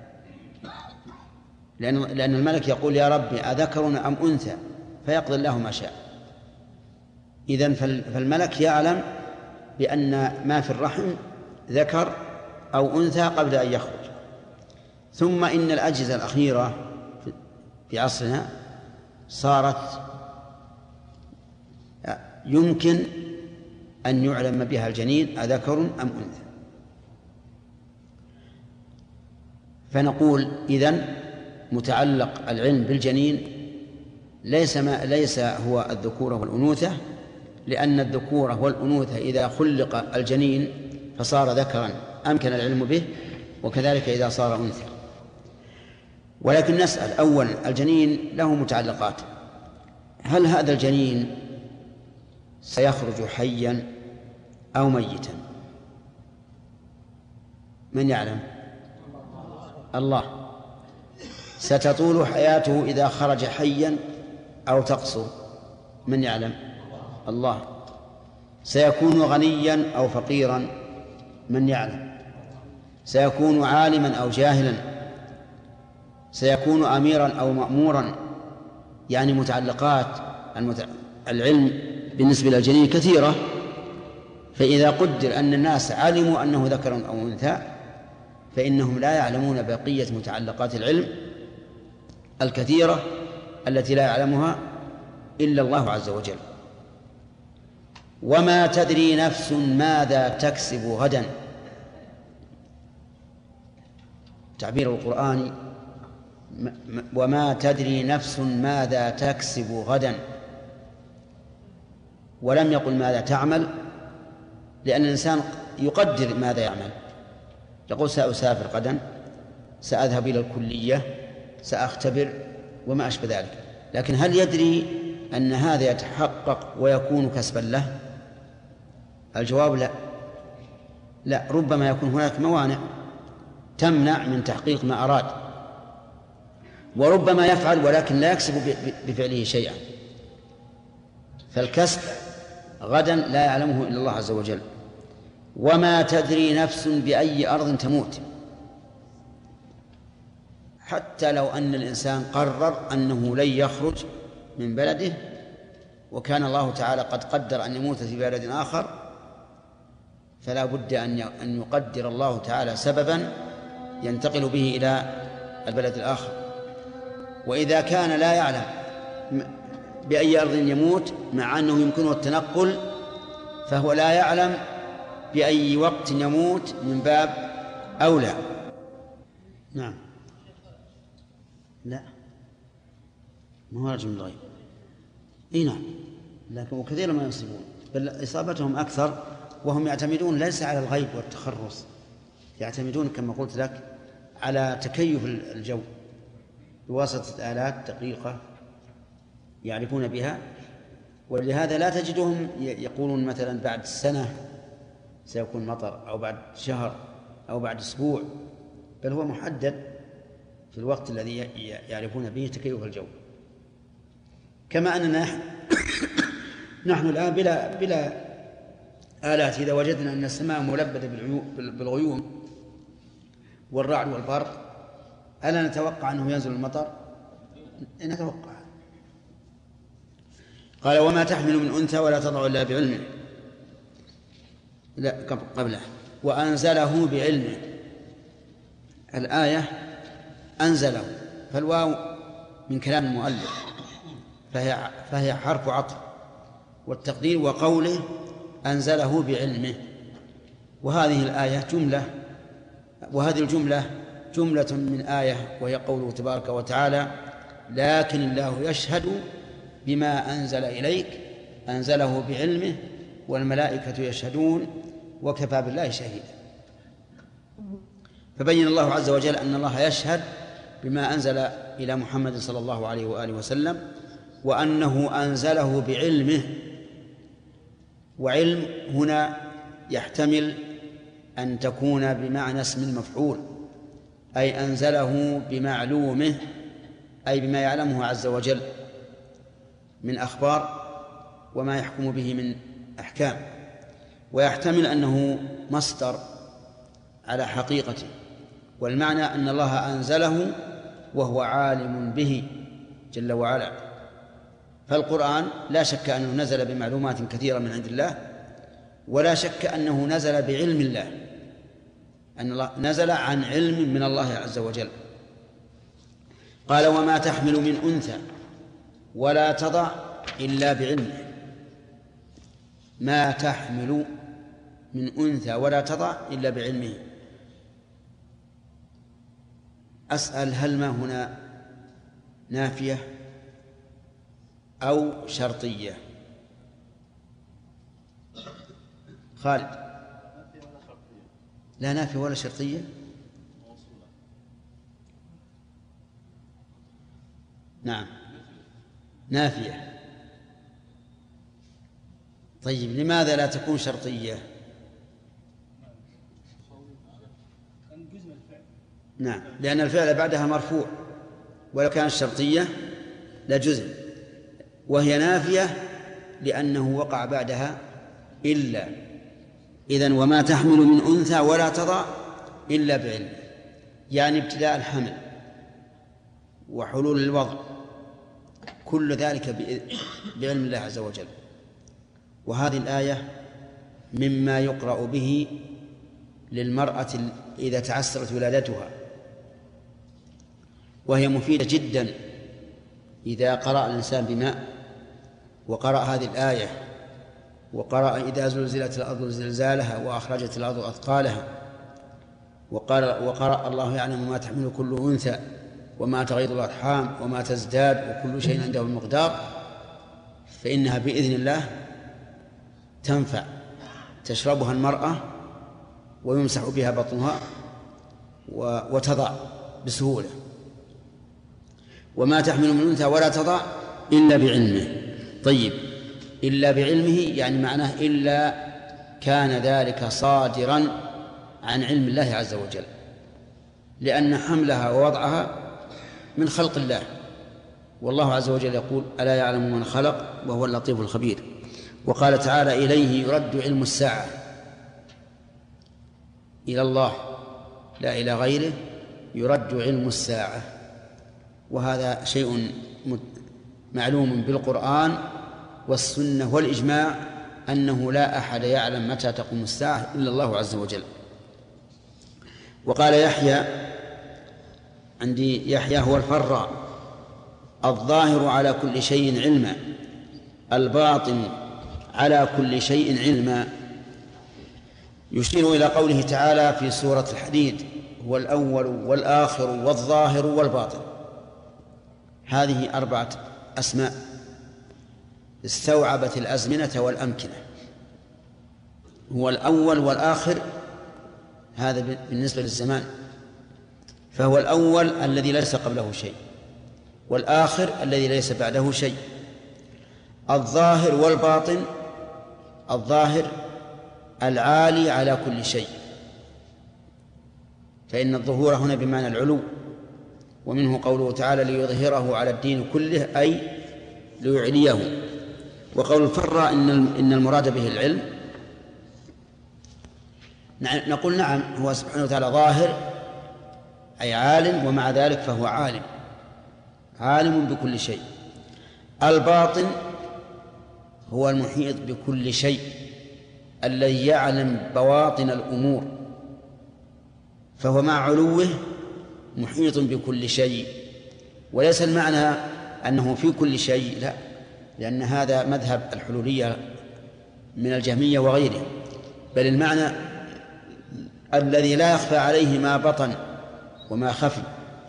لأن لأن الملك يقول يا ربي أذكر أم أنثى، فيقضي الله ما شاء. إذن فالملك يعلم بأن ما في الرحم ذكر أو أنثى قبل أن يخرج. ثم إن الأجهزة الأخيرة في عصرنا صارت يمكن أن يعلم بها الجنين أذكر أم أنثى. فنقول إذن متعلق العلم بالجنين ليس ما ليس هو الذكورة والأنوثة، لأن الذكورة والأنوثة إذا خلق الجنين فصار ذكرا أمكن العلم به، وكذلك إذا صار أنثى. ولكن نسأل أولا، الجنين له متعلقات، هل هذا الجنين سيخرج حيا أو ميتا؟ من يعلم؟ الله. ستطول حياته إذا خرج حيا أو تقصر؟ من يعلم؟ الله. سيكون غنيا أو فقيرا؟ من يعلم؟ سيكون عالما أو جاهلا؟ سيكون أميرا أو مأمورا؟ يعني متعلقات العلم بالنسبة للجنين كثيرة. فإذا قدر أن الناس علموا أنه ذكر أو أنثى فإنهم لا يعلمون بقية متعلقات العلم الكثيرة التي لا يعلمها إلا الله عز وجل. وما تدري نفس ماذا تكسب غدا، تعبير القرآن وما تدري نفس ماذا تكسب غدا، ولم يقل ماذا تعمل، لأن الإنسان يقدر ماذا يعمل، يقول سأسافر غدا، سأذهب إلى الكلية، سأختبر وما أشبه ذلك. لكن هل يدري أن هذا يتحقق ويكون كسبا له؟ الجواب لا لا ربما يكون هناك موانع تمنع من تحقيق ما أراد، وربما يفعل ولكن لا يكسب بفعله شيئا. فالكسب غدا لا يعلمه إلا الله عز وجل. وما تدري نفس بأي أرض تموت، حتى لو أن الإنسان قرر أنه لن يخرج من بلده وكان الله تعالى قد قدر أن يموت في بلد آخر، فلا بد أن يقدر الله تعالى سببا ينتقل به إلى البلد الآخر. وإذا كان لا يعلم بأي أرض يموت مع أنه يمكنه التنقل، فهو لا يعلم بأي وقت يموت من باب أولى. نعم. لا ما هو رجل من الغيب. إيه نعم، لكن وكثيرا ما يصيبون، بل إصابتهم أكثر، وهم يعتمدون ليس على الغيب والتخرص، يعتمدون كما قلت لك على تكيف الجو. بواسطة آلات دقيقة يعرفون بها، ولهذا لا تجدهم يقولون مثلا بعد سنة سيكون مطر أو بعد شهر أو بعد أسبوع، بل هو محدد في الوقت الذي يعرفون به تكيف الجو. كما أننا نحن الآن بلا بلا آلات إذا وجدنا أن السماء ملبدة بالغيوم والرعد والبرق ألا نتوقع أنه ينزل المطر؟ نتوقع. قال وما تحمل من أنثى ولا تضع إلا بعلمه، لا قبله وأنزله بعلمه. الآية أنزله، فالواو من كلام المؤلف فهي, فهي حرف عطف، والتقدير وقوله أنزله بعلمه. وهذه الآية جملة، وهذه الجملة جملة من آية وهي قوله تبارك وتعالى لكن الله يشهد بما أنزل إليك أنزله بعلمه والملائكة يشهدون وكفى بالله شهيدا. فبين الله عز وجل أن الله يشهد بما أنزل إلى محمد صلى الله عليه وآله وسلم، وأنه أنزله بعلمه. وعلم هنا يحتمل أن تكون بمعنى اسم المفعول، أي أنزله بمعلومه، أي بما يعلمه عز وجل من أخبار وما يحكم به من أحكام. ويحتمل أنه مصدر على حقيقته، والمعنى أن الله أنزله وهو عالم به جل وعلا. فالقرآن لا شك أنه نزل بمعلومات كثيرة من عند الله، ولا شك أنه نزل بعلم الله، أن الله نزل عن علم من الله عز وجل. قال وما تحمل من أنثى ولا تضع إلا بعلمه. ما تحمل من أنثى ولا تضع إلا بعلمه. أسأل هل ما هنا نافية أو شرطية؟ خالد. لا نافية ولا شرطية. نعم نافية. طيب لماذا لا تكون شرطية؟ نعم لأن الفعل بعدها مرفوع، ولو كانت شرطية لجزم، وهي نافية لأنه وقع بعدها إلا. إذن وما تحمل من أنثى ولا تضع إلا بعلم، يعني ابتداء الحمل وحلول الوضع كل ذلك بعلم الله عز وجل. وهذه الآية مما يقرأ به للمرأة إذا تعسرت ولادتها، وهي مفيدة جدا إذا قرأ الإنسان بماء وقرأ هذه الآية وقرأ إذا زلزلت الأرض زلزالها وأخرجت الأرض أثقالها وقرأ, وقرأ الله يعلم ما تحمل كل أنثى وما تغيض الأرحام وما تزداد وكل شيء عنده بمقدار، فإنها بإذن الله تنفع، تشربها المرأة ويمسح بها بطنها وتضع بسهولة. وما تحمل من أنثى ولا تضع إلا بعلمه. طيب إلا بعلمه يعني معناه إلا كان ذلك صادرا عن علم الله عز وجل، لأن حملها ووضعها من خلق الله، والله عز وجل يقول ألا يعلم من خلق وهو اللطيف الخبير. وقال تعالى إليه يرد علم الساعة، إلى الله لا إلى غيره يرد علم الساعة. وهذا شيء معلوم بالقرآن والسنة والإجماع أنه لا أحد يعلم متى تقوم الساعة إلا الله عز وجل. وقال يحيى، عندي يحيى هو الفراء، الظاهر على كل شيء علما، الباطن على كل شيء علما، يشير إلى قوله تعالى في سورة الحديد هو الأول والآخر والظاهر والباطن. هذه أربعة أسماء استوعبت الأزمنة والأمكنة. هو الأول والآخر، هذا بالنسبة للزمان، فهو الأول الذي ليس قبله شيء، والآخر الذي ليس بعده شيء. الظاهر والباطن: الظاهر العالي على كل شيء، فإن الظهور هنا بمعنى العلو، ومنه قوله تعالى: ليظهره على الدين كله، أي ليعليه. وقول الفراء إن إن المراد به العلم، نقول نعم، هو سبحانه وتعالى ظاهر أي عالم، ومع ذلك فهو عالم عالم بكل شيء. الباطن هو المحيط بكل شيء، الذي يعلم بواطن الأمور، فهو مع علوه محيط بكل شيء. وليس المعنى أنه في كل شيء، لا، لأن هذا مذهب الحلولية من الجهمية وغيره، بل المعنى الذي لا يخفى عليه ما بطن وما خفي.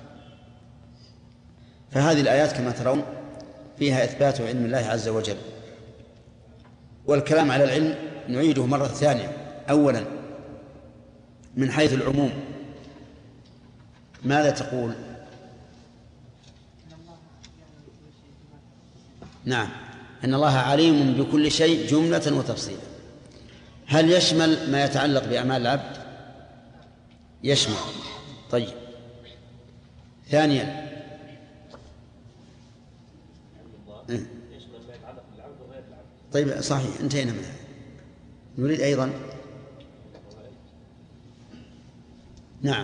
فهذه الآيات كما ترون فيها إثبات علم الله عز وجل. والكلام على العلم نعيده مرة ثانية. أولا، من حيث العموم ماذا تقول؟ نعم، أن الله عليم بكل شيء جملة وتفصيلا. هل يشمل ما يتعلق بأعمال العبد؟ يشمل. طيب. ثانيا، طيب صحيح، انتهينا منها. نريد أيضا. نعم،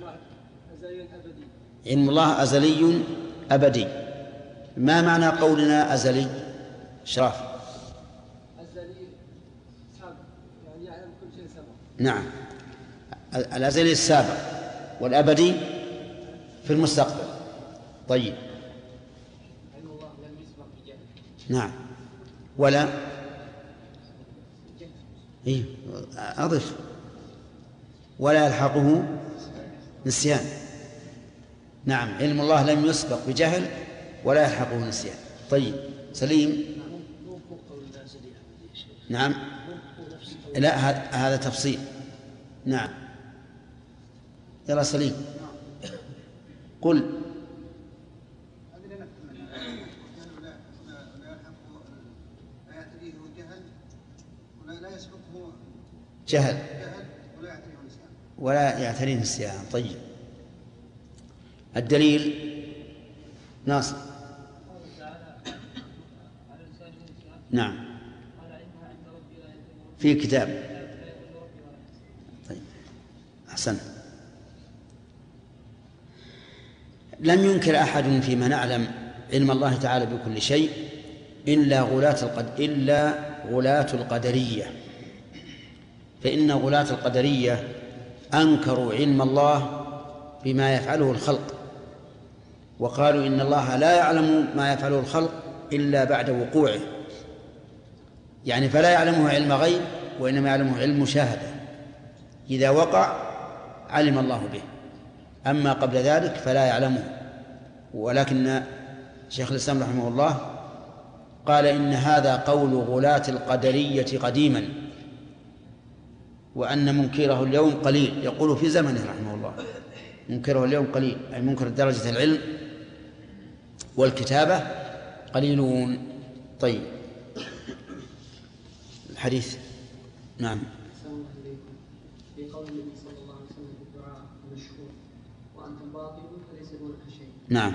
علم الله أزلي أبدي. ما معنى قولنا أزلي؟ شراف. أزلي سابق، يعني يعلم كل شيء سبق. نعم، الأزلي السابق، والأبدي في المستقبل. طيب. علم الله لم يسبق بجهل. نعم، ولا إيه أضف ولا يلحقه نسيان. نعم، علم الله لم يسبق بجهل ولا يلحقه نسيان. طيب. سليم. نعم، لا، هذا تفصيل. نعم، يلا سليم قل. جهل ولا يعتريه نسيان. طيب. الدليل ناصر. نعم، في كتاب. طيب، أحسن. لم ينكر أحد فيما نعلم علم الله تعالى بكل شيء إلا غلاة القد إلا غلاة القدرية، فإن غلاة القدرية أنكروا علم الله بما يفعله الخلق، وقالوا إن الله لا يعلم ما يفعله الخلق إلا بعد وقوعه، يعني فلا يعلمه علم غيب، وإنما يعلمه علم مشاهدة. إذا وقع علم الله به، أما قبل ذلك فلا يعلمه. ولكن شيخ الإسلام رحمه الله قال إن هذا قول غلاة القدرية قديما، وأن منكره اليوم قليل. يقول في زمنه رحمه الله منكره اليوم قليل، أي منكر درجة العلم والكتابة قليلون. طيب، الحديث. نعم. في قول النبي صلى الله عليه وسلم في الدعاء المشهور: وأنت باطل فليس دونك شيء. نعم،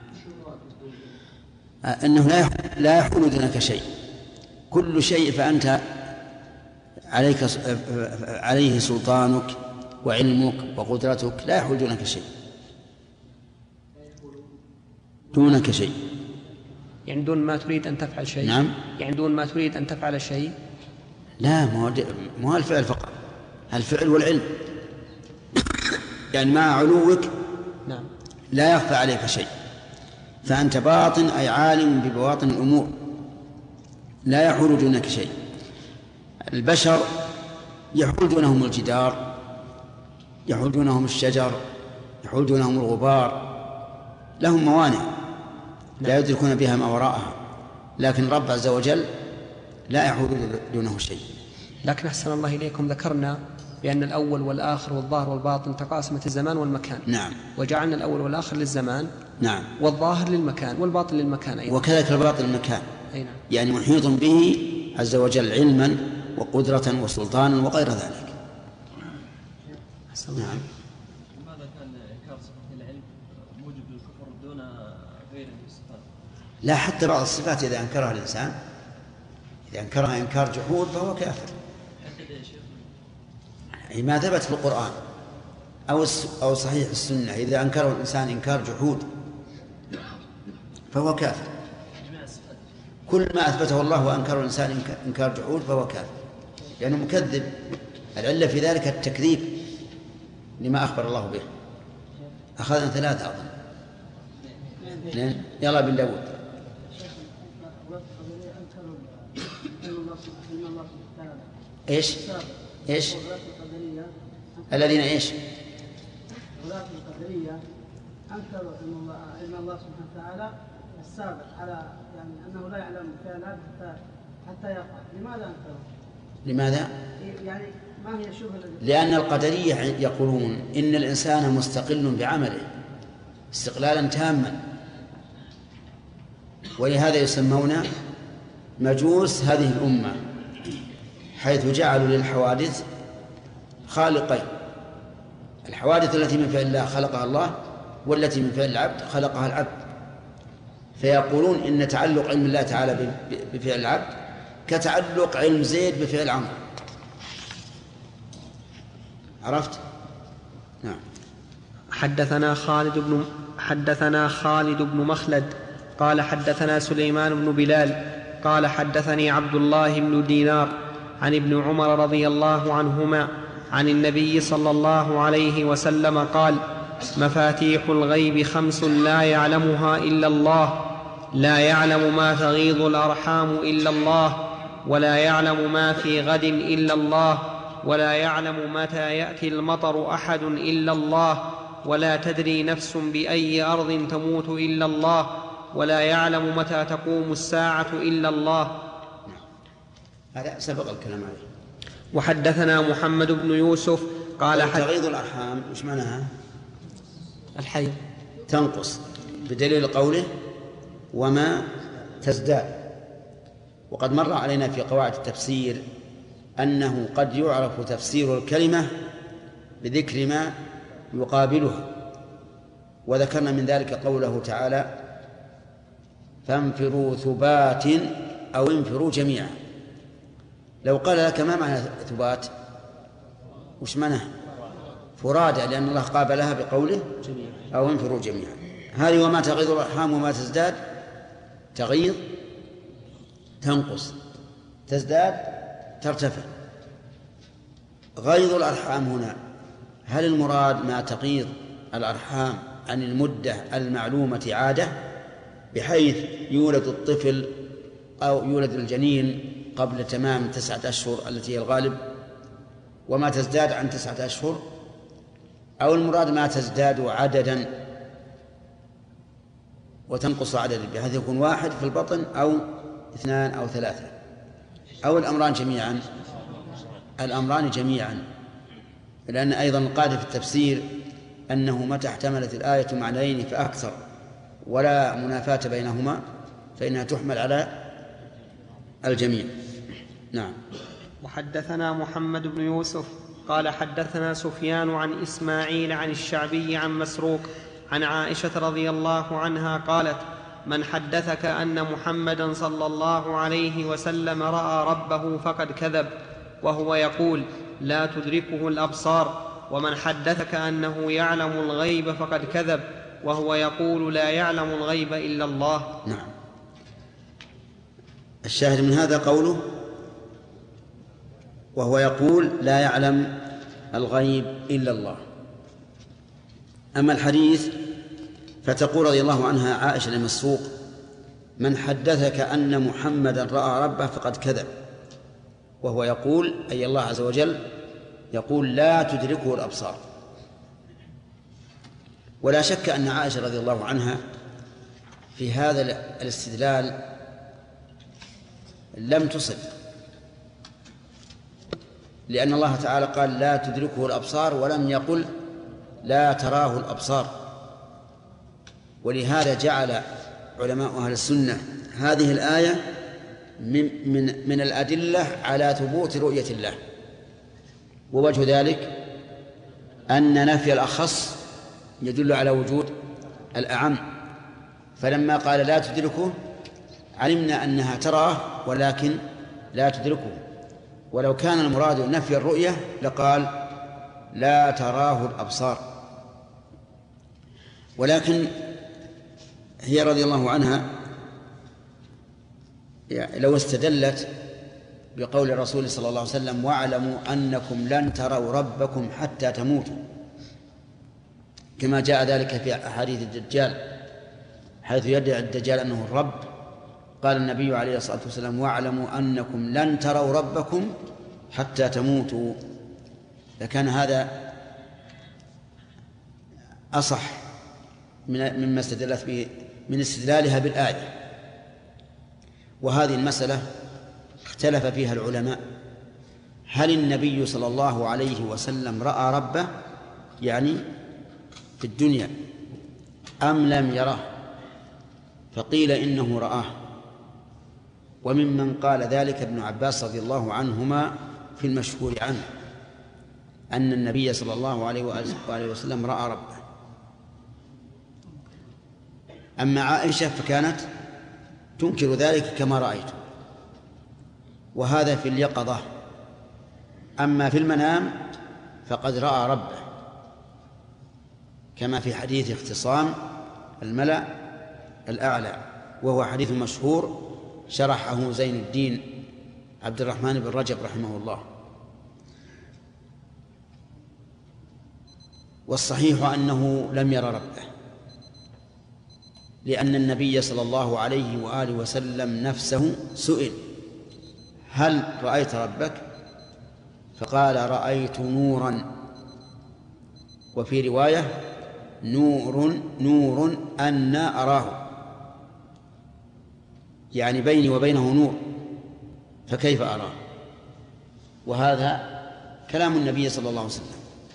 أنه لا لا يحول دونك شيء، كل شيء فأنت عليك عليه سلطانك وعلمك وقدرتك، لا يحول دونك شيء. دونك شيء يعني دون ما تريد أن تفعل شيء. نعم، يعني دون ما تريد أن تفعل شيء. لا، ما هو الفعل فقط، الفعل والعلم. يعني مع علوك نعم لا يخفى عليك شيء، فأنت باطن أي عالم ببواطن الأمور، لا يحول دونك شيء. البشر يحول دونهم الجدار، يحول دونهم الشجر، يحول دونهم الغبار، لهم موانع لا يدركون بها ما وراءها، لكن رب عز وجل لا يحول دونه شيء. لكن أحسن الله إليكم، ذكرنا بأن الأول والآخر والظاهر والباطن تقاسمت الزمان والمكان. نعم. وجعلنا الأول والآخر للزمان. نعم. والظاهر للمكان والباطن للمكان أيضا. وكذلك الباطن للمكان. أي نعم. يعني محيط به عز وجل علما وقدرة وسلطانا وغير ذلك. نعم. لماذا كان إنكار صفة العلم موجب للكفر دون غير الصفات؟ لا، حتى بعض الصفات إذا أنكرها الإنسان، إذا أنكرها إنكار جحود فهو كافر. ما ثبت في القرآن أو أو صحيح السنة إذا أنكره الإنسان إنكار جحود فهو كافر. كل ما أثبته الله وأنكره الإنسان إنكار جحود فهو كافر، لأنه يعني مكذب. العلة في ذلك التكذيب لما أخبر الله به. أخذنا ثلاثة أظن. يلا بن داود. إيش إيش الذين إيش ولاة القدرية أنكروا أن الله أن الله سبحانه وتعالى السابق على يعني أنه لا يعلم الكائنات حتى حتى يقع. لماذا أنكروا؟ لماذا؟ يعني ما هي الشبهة؟ لأن القدرية يقولون إن الإنسان مستقل بعمله استقلالا تاما، ولهذا يسمون مجوس هذه الأمة، حيث جعلوا للحوادث خالقين: الحوادث التي من فعل الله خلقها الله، والتي من فعل العبد خلقها العبد. فيقولون إن تعلق علم الله تعالى بفعل العبد كتعلق علم زيد بفعل عمرو. عرفت؟ نعم. حدثنا خالد بن حدثنا خالد بن مخلد قال حدثنا سليمان بن بلال قال حدثني عبد الله بن دينار عن ابن عمر رضي الله عنهما عن النبي صلى الله عليه وسلم قال: مفاتيح الغيب خمس لا يعلمها إلا الله: لا يعلم ما تغيض الأرحام إلا الله، ولا يعلم ما في غد إلا الله، ولا يعلم متى يأتي المطر أحد إلا الله، ولا تدري نفس بأي أرض تموت إلا الله، ولا يعلم متى تقوم الساعة إلا الله. هذا سبق الكلام عليه. وحدثنا محمد بن يوسف قال حد... تغيض الأرحام إيش معناها؟ الحي تنقص، بدليل قوله وما تزداد. وقد مر علينا في قواعد التفسير أنه قد يعرف تفسير الكلمة بذكر ما يقابلها، وذكرنا من ذلك قوله تعالى: فانفروا ثبات أو انفروا جميعا. لو قال لك ما معنى ثبات وش معناه؟ فرادى، لأن الله قابلها بقوله أو انفروا جميعا. هذه وما تغيض الأرحام وما تزداد: تغيض تنقص، تزداد ترتفع. غيض الأرحام هنا هل المراد ما تغيض الأرحام عن المدة المعلومة عادة، بحيث يولد الطفل أو يولد الجنين قبل تمام تسعة أشهر التي هي الغالب، وما تزداد عن تسعة أشهر، أو المراد ما تزداد عددا وتنقص عددا، بحيث يكون واحد في البطن أو اثنان أو ثلاثة، أو الأمران جميعا؟ الأمران جميعا، لأن أيضا القاعدة في التفسير أنه متى احتملت الآية معنيين فأكثر ولا منافاة بينهما فإنها تحمل على الجميع. نعم. وحدثنا محمد بن يوسف قال حدثنا سفيان عن إسماعيل عن الشعبي عن مسروق عن عائشة رضي الله عنها قالت: من حدثك أن محمدا صلى الله عليه وسلم رأى ربه فقد كذب، وهو يقول: لا تدركه الأبصار. ومن حدثك أنه يعلم الغيب فقد كذب، وهو يقول: لا يعلم الغيب إلا الله. نعم. الشاهد من هذا قوله وهو يقول: لا يعلم الغيب إلا الله. أما الحديث فتقول رضي الله عنها عائشة لمسروق: من حدثك أن محمدا رأى ربه فقد كذب، وهو يقول أي الله عز وجل يقول: لا تدركه الأبصار. ولا شك أن عائشة رضي الله عنها في هذا الاستدلال لم تصب، لأن الله تعالى قال لا تدركه الأبصار ولم يقل لا تراه الأبصار. ولهذا جعل علماء أهل السنة هذه الآية من, من, من الأدلة على ثبوت رؤية الله. ووجه ذلك أن نفي الأخص يدل على وجود الأعم، فلما قال لا تدركه علمنا أنها تراه ولكن لا تدركه، ولو كان المراد نفي الرؤية لقال لا تراه الأبصار. ولكن هي رضي الله عنها لو استدلت بقول الرسول صلى الله عليه وسلم واعلموا أنكم لن تروا ربكم حتى تموتوا، كما جاء ذلك في أحاديث الدجال حيث يدعي الدجال أنه الرب، قال النبي عليه الصلاة والسلام واعلموا أنكم لن تروا ربكم حتى تموتوا، لكان هذا أصح مما استدلت به من استدلالها بالآية. وهذه المسألة اختلف فيها العلماء، هل النبي صلى الله عليه وسلم رأى ربه يعني في الدنيا أم لم يره؟ فقيل إنه رآه، وممن قال ذلك ابن عباس رضي الله عنهما في المشهور عنه أن النبي صلى الله عليه وآله وسلم رأى ربه. أما عائشة فكانت تنكر ذلك كما رأيت، وهذا في اليقظة. أما في المنام فقد رأى ربه كما في حديث اختصام الملأ الأعلى، وهو حديث مشهور شرحه زين الدين عبد الرحمن بن رجب رحمه الله. والصحيح أنه لم ير ربه، لأن النبي صلى الله عليه وآله وسلم نفسه سئل هل رأيت ربك؟ فقال رأيت نورا، وفي رواية نور نور أنا أراه، يعني بيني وبينه نور فكيف أراه؟ وهذا كلام النبي صلى الله عليه وسلم.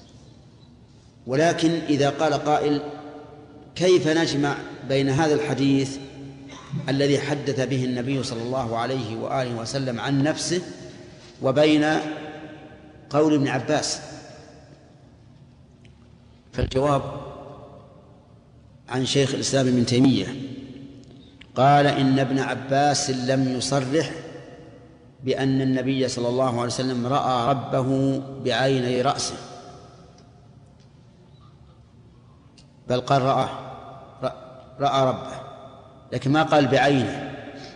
ولكن إذا قال قائل كيف نجمع بين هذا الحديث الذي حدث به النبي صلى الله عليه وآله وسلم عن نفسه وبين قول ابن عباس؟ فالجواب عن شيخ الإسلام ابن تيمية قال إن ابن عباس لم يصرح بأن النبي صلى الله عليه وسلم رأى ربه بعيني رأسه، بل قال رأى رأى ربه، لكن ما قال بعينه.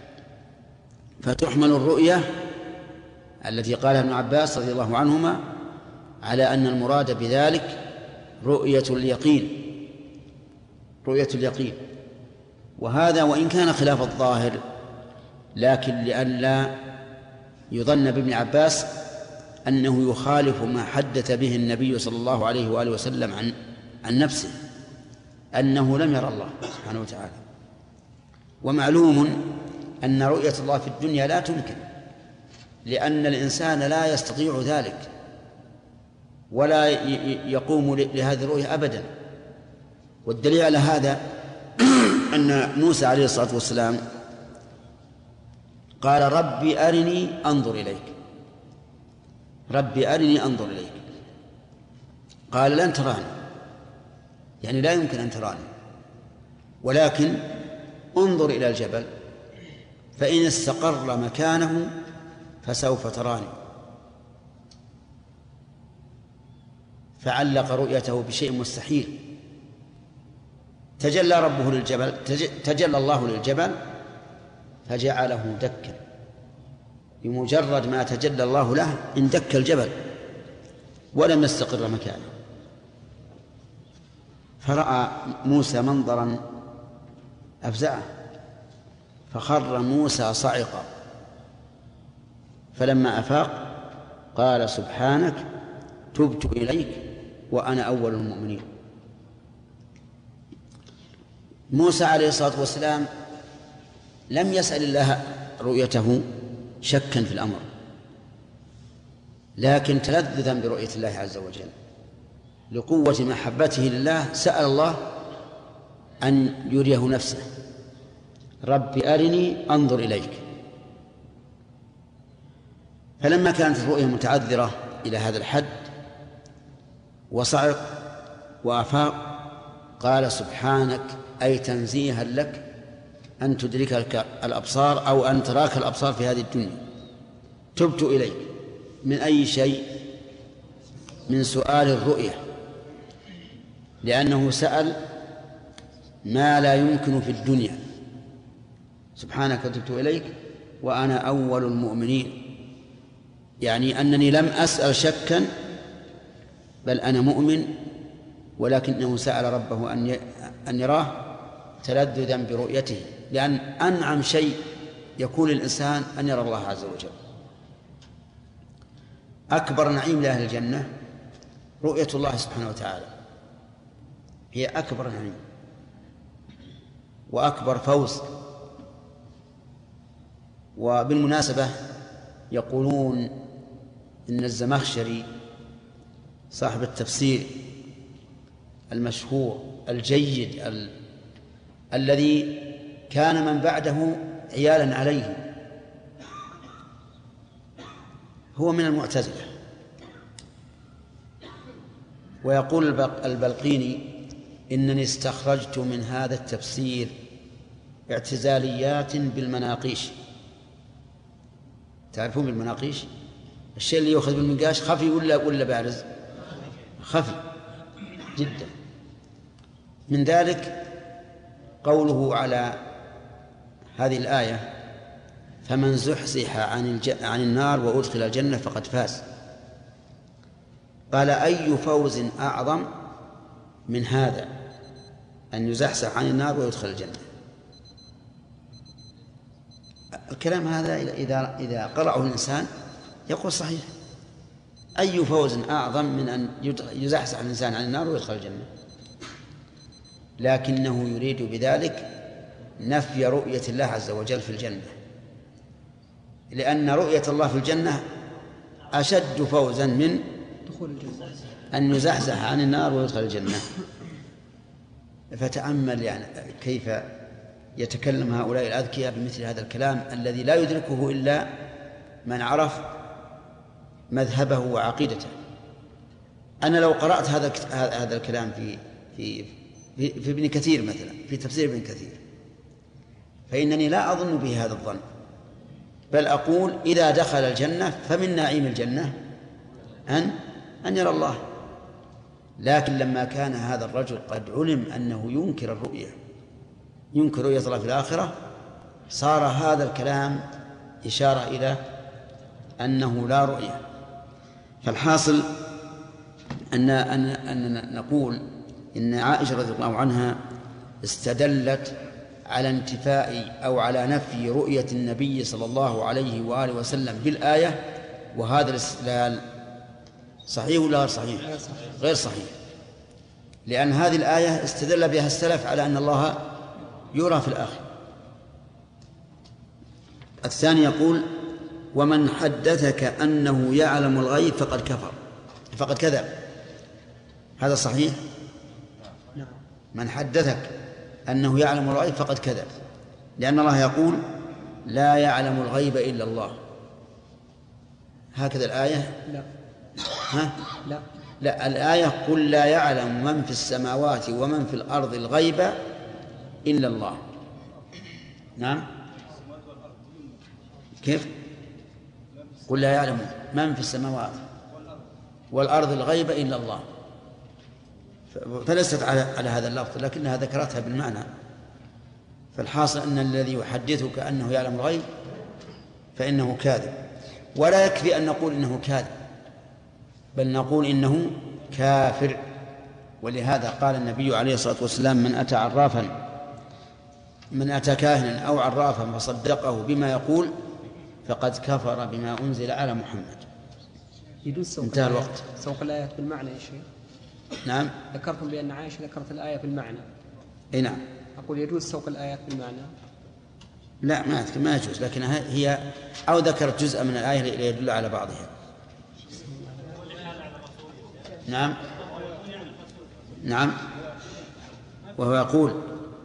فتحمل الرؤية التي قالها ابن عباس رضي الله عنهما على أن المراد بذلك رؤية اليقين، رؤية اليقين. وهذا وإن كان خلاف الظاهر، لكن لئلا يظن بابن عباس أنه يخالف ما حدث به النبي صلى الله عليه وآله وسلم عن عن نفسه أنه لم يرى الله سبحانه وتعالى. ومعلوم أن رؤية الله في الدنيا لا تمكن، لأن الإنسان لا يستطيع ذلك ولا يقوم لهذه الرؤية أبدا. والدليل على هذا أن موسى عليه الصلاة والسلام قال ربي أرني أنظر إليك، ربي أرني أنظر إليك. قال لن تراني، يعني لا يمكن أن تراني، ولكن انظر إلى الجبل فإن استقر مكانه فسوف تراني. فعلق رؤيته بشيء مستحيل. تجلى ربه للجبل، تجلى الله للجبل فجعله دكا، بمجرد ما تجلى الله له اندك الجبل ولم يستقر مكانه. فرأى موسى منظرا أفزعه، فخر موسى صعقا، فلما أفاق قال سبحانك تبت إليك وأنا أول المؤمنين. موسى عليه الصلاة والسلام لم يسأل الله رؤيته شكا في الأمر، لكن تلذذا برؤية الله عز وجل لقوة محبته لله سأل الله أن يريه نفسه. رب أرني أنظر إليك. فلما كانت الرؤية متعذرة إلى هذا الحد وصعق وأفاق قال سبحانك أي تنزيها لك أن تدركك الأبصار أو أن تراك الأبصار في هذه الدنيا. تبت إليك من أي شيء؟ من سؤال الرؤية، لأنه سأل ما لا يمكن في الدنيا. سبحانك تبت إليك وأنا أول المؤمنين، يعني أنني لم أسأل شكا بل أنا مؤمن، ولكنه سأل ربه أن أن يراه تلذذا برؤيته، لأن أنعم شيء يكون للإنسان أن يرى الله عز وجل. أكبر نعيم لأهل الجنة رؤية الله سبحانه وتعالى، هي أكبر نعيم وأكبر فوز. وبالمناسبة يقولون إن الزمخشري صاحب التفسير المشهور الجيد ال... الذي كان من بعده عيالا عليه هو من المعتزلة. ويقول البلقيني إنني استخرجت من هذا التفسير اعتزاليات بالمناقيش. تعرفون بالمناقيش الشيء اللي يأخذ بالمنقاش خفي ولا ولا بارز؟ خفي جدا. من ذلك قوله على هذه الآية فمن زحزح عن, الج... عن النار وأدخل الجنة فقد فاز. قال أي فوز أعظم من هذا أن يزحزح عن النار ويدخل الجنة؟ الكلام هذا إذا إذا قرأه الإنسان يقول صحيح. أي فوز أعظم من أن يزحزح الإنسان عن النار ويدخل الجنة؟ لكنه يريد بذلك نفي رؤية الله عز وجل في الجنة، لأن رؤية الله في الجنة أشد فوزا من دخول الجنة أن يزحزح عن النار ويدخل الجنة. فتأمل يعني كيف يتكلم هؤلاء الأذكياء بمثل هذا الكلام الذي لا يدركه إلا من عرف مذهبه وعقيدته. أنا لو قرأت هذا هذا الكلام في في في, في ابن كثير مثلا، في تفسير ابن كثير، فإنني لا أظن به هذا الظن، بل أقول إذا دخل الجنة فمن نعيم الجنة أن أن يرى الله. لكن لما كان هذا الرجل قد علم أنه ينكر الرؤية، ينكر رؤية الله في الآخرة، صار هذا الكلام إشارة إلى أنه لا رؤية. فالحاصل أن أن نقول إن عائشة رضي الله عنها استدلت على انتفاء أو على نفي رؤية النبي صلى الله عليه وآله وسلم بالآية، وهذا الاستدلال صحيح ولا غير صحيح؟ غير صحيح، لأن هذه الآية استدل بها السلف على أن الله يرى في الآخرة. الثاني يقول ومن حدثك أنه يعلم الغيب فقد كفر فقد كذب. هذا صحيح؟ من حدثك أنه يعلم الغيب فقد كذب، لأن الله يقول لا يعلم الغيب إلا الله. هكذا الآية؟ لا. ها؟ لا. لا، الآية قل لا يعلم من في السماوات ومن في الأرض الغيب إلا الله. نعم. كيف؟ قل لا يعلم من في السماوات والأرض الغيب إلا الله، فليست على على هذا اللفظ، لكنها ذكرتها بالمعنى. فالحاصل أن الذي يحدثك أنه يعلم الغيب فإنه كاذب، ولا يكفي أن نقول إنه كاذب، بل نقول إنه كافر. ولهذا قال النبي عليه الصلاة والسلام من أتى عرافا من أتى كاهنا أو عرافا فصدقه بما يقول فقد كفر بما أنزل على محمد. يجوز سوق انتهى الوقت. سوق الآيات بالمعنى يا شيخ. نعم. ذكرتم بأن عائشة ذكرت الآية بالمعنى. اي نعم. أقول يجوز سوق الآيات بالمعنى. لا ما ما يجوز، لكنها هي أو ذكرت جزء من الآية ليدل على بعضها. نعم نعم وهو يقول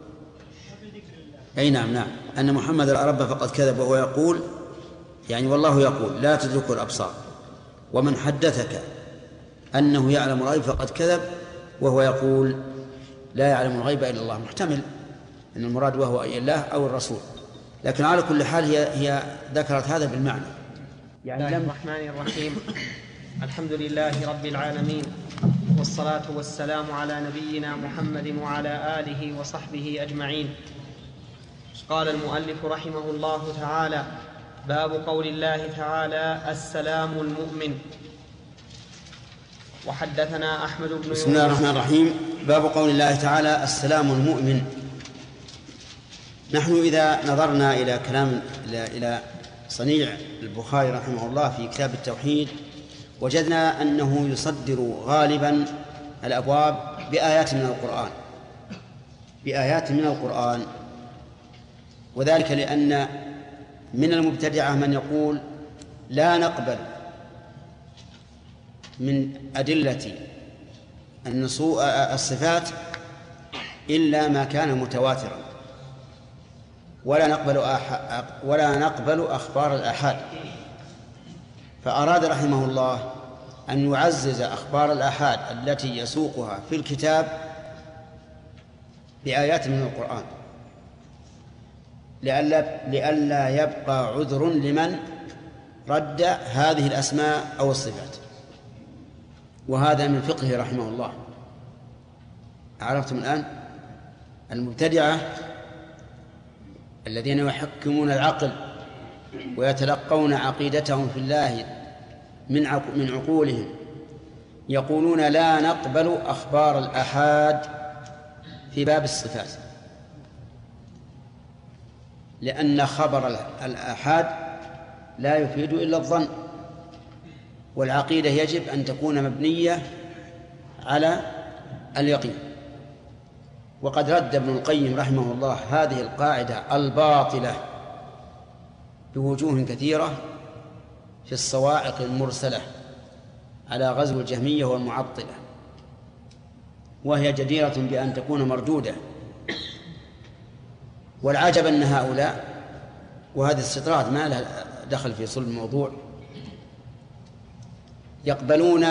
أي نعم نعم أن محمد رب فقد كذب وهو يقول يعني والله يقول لا تدركه الأبصار ومن حدثك أنه يعلم الغيب فقد كذب وهو يقول لا يعلم الغيب إلا الله. محتمل أن المراد وهو أي الله أو الرسول، لكن على كل حال هي, هي ذكرت هذا بالمعنى. يعني بسم الله الرحمن الرحيم. الحمد لله رب العالمين، والصلاة والسلام على نبينا محمد وعلى آله وصحبه أجمعين. قال المؤلف رحمه الله تعالى: باب قول الله تعالى: السلام المؤمن. وحدثنا أحمد بن بسم الله الرحمن الرحيم. باب قول الله تعالى: السلام المؤمن. نحن إذا نظرنا إلى كلام إلى صنيع البخاري رحمه الله في كتاب التوحيد وجدنا أنه يصدر غالبا الأبواب بآيات من القرآن بآيات من القرآن وذلك لأن من المبتدعة من يقول لا نقبل من أدلة الصفات إلا ما كان متواترا، ولا نقبل أح... ولا نقبل أخبار الآحاد. فأراد رحمه الله أن يعزز أخبار الآحاد التي يسوقها في الكتاب بآيات من القرآن لئلا لئلا يبقى عذر لمن رد هذه الأسماء أو الصفات. وهذا من فقهه رحمه الله. عرفتم الآن؟ المبتدعة الذين يحكمون العقل ويتلقون عقيدتهم في الله من من عقولهم يقولون لا نقبل أخبار الآحاد في باب الصفات، لأن خبر الآحاد لا يفيد إلا الظن، والعقيدة يجب أن تكون مبنية على اليقين. وقد رد ابن القيم رحمه الله هذه القاعدة الباطلة بوجوه كثيرة في الصواعق المرسلة على غزو الجهمية والمعطلة، وهي جديرة بأن تكون مردودة. والعجب أن هؤلاء، وهذه استطراد ما لها دخل في صلب الموضوع، يقبلون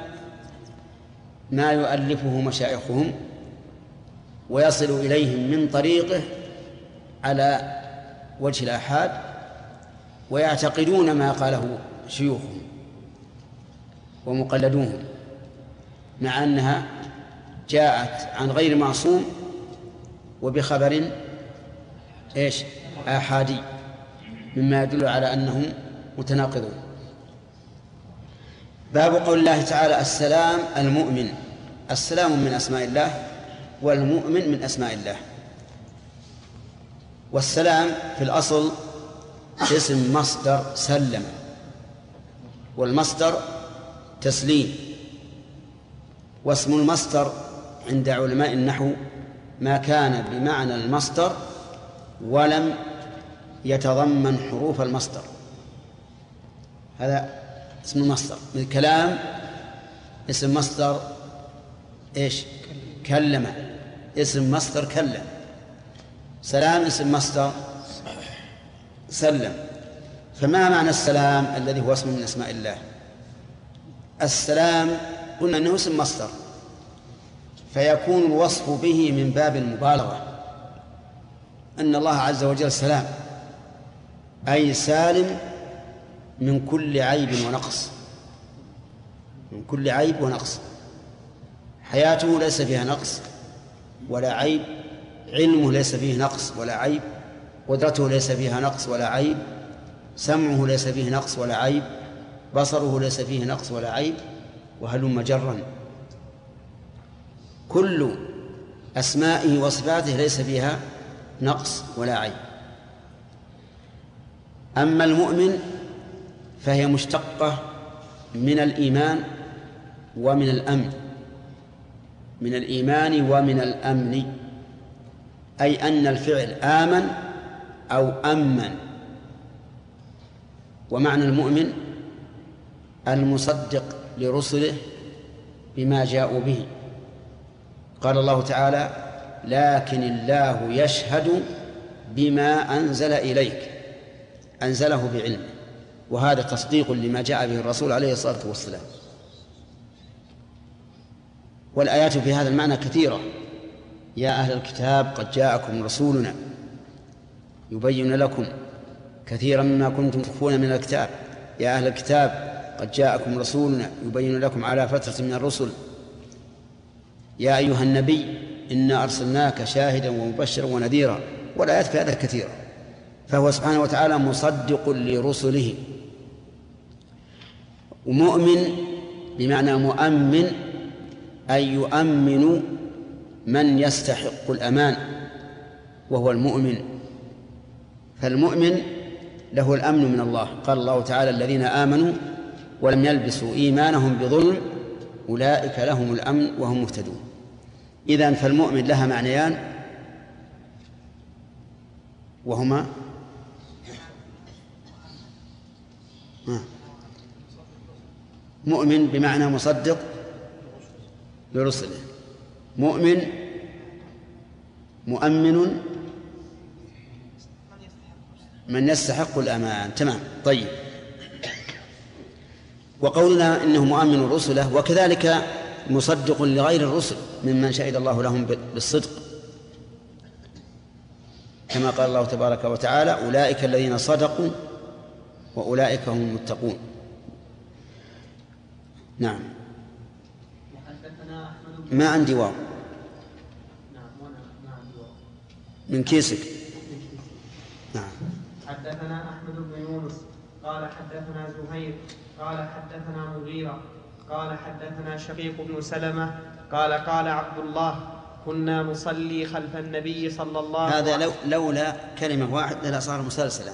ما يؤلفه مشايخهم ويصل إليهم من طريقه على وجه الآحاد، ويعتقدون ما قاله شيوخهم ومقلدوهم، مع أنها جاءت عن غير معصوم وبخبر إيش آحادي مما يدل على أنهم متناقضون. باب قول الله تعالى: السلام المؤمن. السلام من أسماء الله والمؤمن من أسماء الله. والسلام في الأصل اسم مصدر سلم، والمصدر تسليم. واسم المصدر عند علماء النحو ما كان بمعنى المصدر ولم يتضمن حروف المصدر، هذا اسم المصدر. من كلام اسم مصدر ايش؟ كلم. اسم مصدر كلم. سلام اسم مصدر سلم. فما معنى السلام الذي هو اسم من اسماء الله؟ السلام قلنا انه اسم مصدر، فيكون الوصف به من باب المبالغة، أن الله عز وجل سلام أي سالم من كل عيب ونقص، من كل عيب ونقص. حياته ليس فيها نقص ولا عيب، علمه ليس فيه نقص ولا عيب، قدرته ليس فيها نقص ولا عيب، سمعه ليس فيه نقص ولا عيب، بصره ليس فيه نقص ولا عيب، وهلم جرا. كل أسمائه وصفاته ليس فيها نقص ولا عيب. أما المؤمن فهي مشتقة من الإيمان ومن الأمن، من الإيمان ومن الأمن، أي أن الفعل آمن أو أمن. ومعنى المؤمن المصدق لرسله بما جاءوا به. قال الله تعالى: لكن الله يشهد بما أنزل إليك، أنزله بعلمه، وهذا تصديق لما جاء به الرسول عليه الصلاة والسلام. والآيات في هذا المعنى كثيرة: يا أهل الكتاب قد جاءكم رسولنا يبين لكم كثيرا مما كنتم تخفون من الكتاب، يا أهل الكتاب قد جاءكم رسولنا يبين لكم على فترة من الرسل، يا أيها النبي إنا أرسلناك شاهدا ومبشرا ونذيرا. والآيات في هذا كثيرة. فهو سبحانه وتعالى مصدق لرسله، ومؤمن بمعنى مؤمن، أي يؤمن من يستحق الأمان وهو المؤمن. فالمؤمن له الأمن من الله. قال الله تعالى: الذين آمنوا ولم يلبسوا إيمانهم بظلم أولئك لهم الأمن وهم مهتدون. إذن فالمؤمن لها معنيان، وهما مؤمن بمعنى مصدق لرسله، مؤمن مؤمن من يستحق الأمان. تمام. طيب. وقولنا إنه مؤمن رسله، وكذلك مصدق لغير الرسل ممن شهد الله لهم بالصدق، كما قال الله تبارك وتعالى: أولئك الذين صدقوا وأولئك هم المتقون. نعم. ما عندي واو من كيسك. نعم. حدثنا أحمد بن يونس قال حدثنا زهير قال حدثنا مغيرة قال حدثنا شقيق بن سلمة قال قال عبد الله: كنا نصلي خلف النبي صلى الله عليه وسلم. هذا لو لولا كلمة واحدة لصار مسلسلا،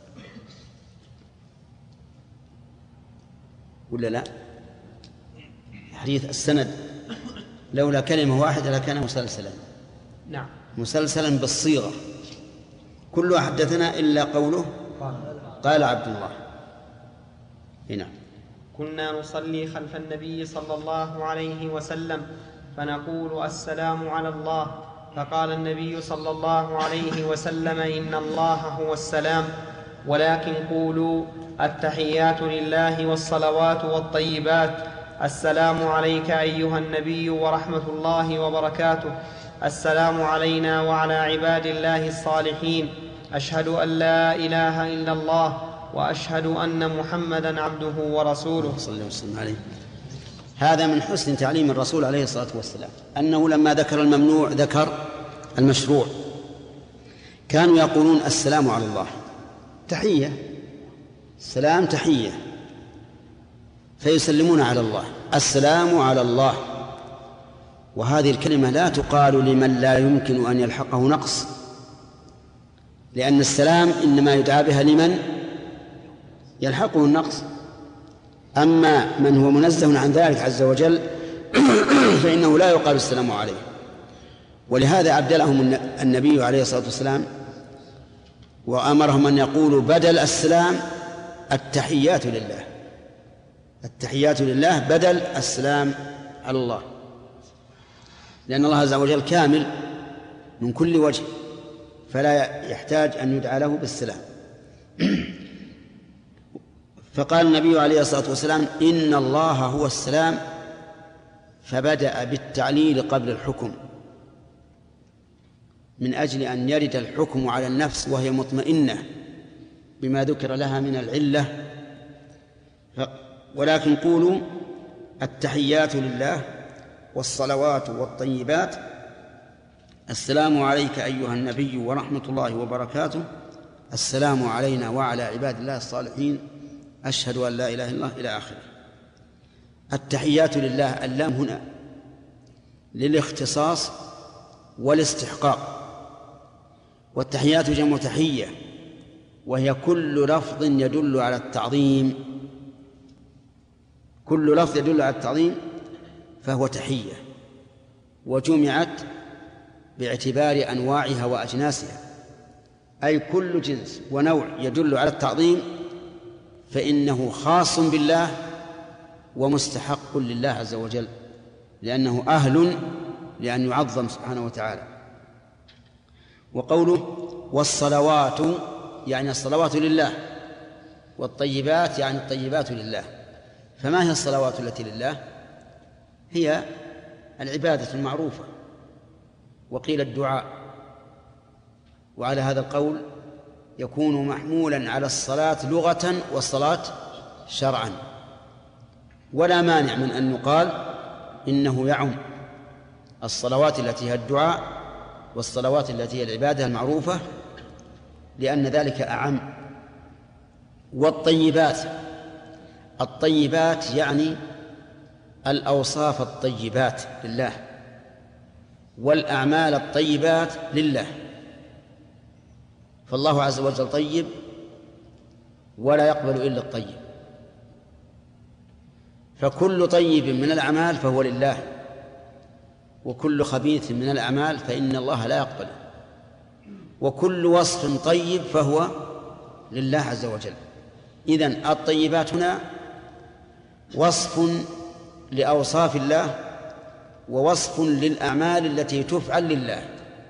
ولا لا؟ حديث السند لولا كلمة واحدة لكان مسلسلا. نعم. مسلسلا بالصيغة، كل حدثنا إلا قوله قال عبد الله. هنا كنا نصلي خلف النبي صلى الله عليه وسلم فنقول: السلام على الله. فقال النبي صلى الله عليه وسلم: إن الله هو السلام، ولكن قولوا: التحيات لله والصلوات والطيبات، السلام عليك أيها النبي ورحمة الله وبركاته، السلام علينا وعلى عباد الله الصالحين، أشهد أن لا إله إلا الله وأشهد أن محمدا عبده ورسوله صلى الله عليه وسلم. هذا من حسن تعليم الرسول عليه الصلاة والسلام، أنه لما ذكر الممنوع ذكر المشروع. كانوا يقولون: السلام على الله، تحية، السلام تحية، فيسلمون على الله: السلام على الله. وهذه الكلمة لا تقال لمن لا يمكن أن يلحقه نقص، لأن السلام إنما يدعى بها لمن يلحقه النقص. أما من هو منزه عن ذلك عز وجل فإنه لا يقال السلام عليه. ولهذا أبدلهم النبي عليه الصلاة والسلام وأمرهم أن يقولوا بدل السلام: التحيات لله. التحيات لله بدل السلام على الله، لأن الله عز وجل كامل من كل وجه، فلا يحتاج أن يدعى له بالسلام. فقال النبي عليه الصلاة والسلام: إن الله هو السلام، فبدأ بالتعليل قبل الحكم، من أجل أن يرد الحكم على النفس وهي مطمئنة بما ذكر لها من العلة. ولكن قولوا: التحيات لله والصلوات والطيبات، السلام عليك أيها النبي ورحمة الله وبركاته، السلام علينا وعلى عباد الله الصالحين، أشهد أن لا إله إلا الله، إلى آخره. التحيات لله، اللام هنا للاختصاص والاستحقاق. والتحيات جمع تحية، وهي كل لفظ يدل على التعظيم، كل لفظ يدل على التعظيم فهو تحية، وجمعت باعتبار أنواعها وأجناسها، أي كل جنس ونوع يدل على التعظيم فإنه خاص بالله ومستحق لله عز وجل، لأنه أهل لأن يعظم سبحانه وتعالى. وقوله والصلوات يعني الصلوات لله، والطيبات يعني الطيبات لله. فما هي الصلوات التي لله؟ هي العبادة المعروفة، وقيل الدعاء. وعلى هذا القول يكون محمولا على الصلاة لغة والصلاة شرعا، ولا مانع من أن يقال إنه يعم الصلوات التي هي الدعاء والصلوات التي هي العبادة المعروفة، لأن ذلك أعم. والطيبات، الطيبات يعني الأوصاف الطيبات لله، والأعمال الطيبات لله. فالله عز وجل طيب ولا يقبل إلا الطيب، فكل طيب من الأعمال فهو لله، وكل خبيث من الأعمال فإن الله لا يقبله، وكل وصف طيب فهو لله عز وجل. إذن الطيبات هنا وصف لأوصاف الله ووصف للأعمال التي تفعل لله.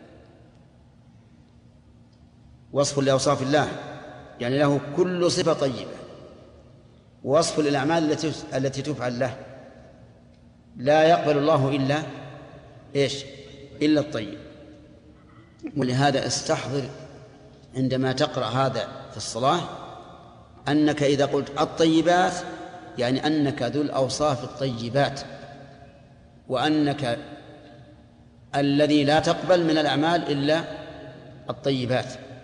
وصف لأوصاف الله يعني له كل صفة طيبة، ووصف للأعمال التي التي تفعل له. لا يقبل الله إلا إيش؟ إلا الطيب. ولهذا استحضر عندما تقرأ هذا في الصلاة أنك إذا قلت الطيبات يعني أنك ذو الأوصاف الطيبات، وأنك الذي لا تقبل من الأعمال إلا الطيبات.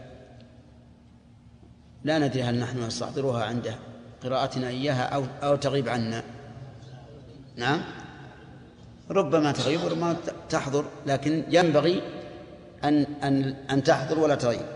لا ندري هل نحن نستحضرها عند قراءتنا إياها أو أو تغيب عنا. نعم، ربما تغيب وربما تحضر، لكن ينبغي أن أن أن تحضر ولا تغيب.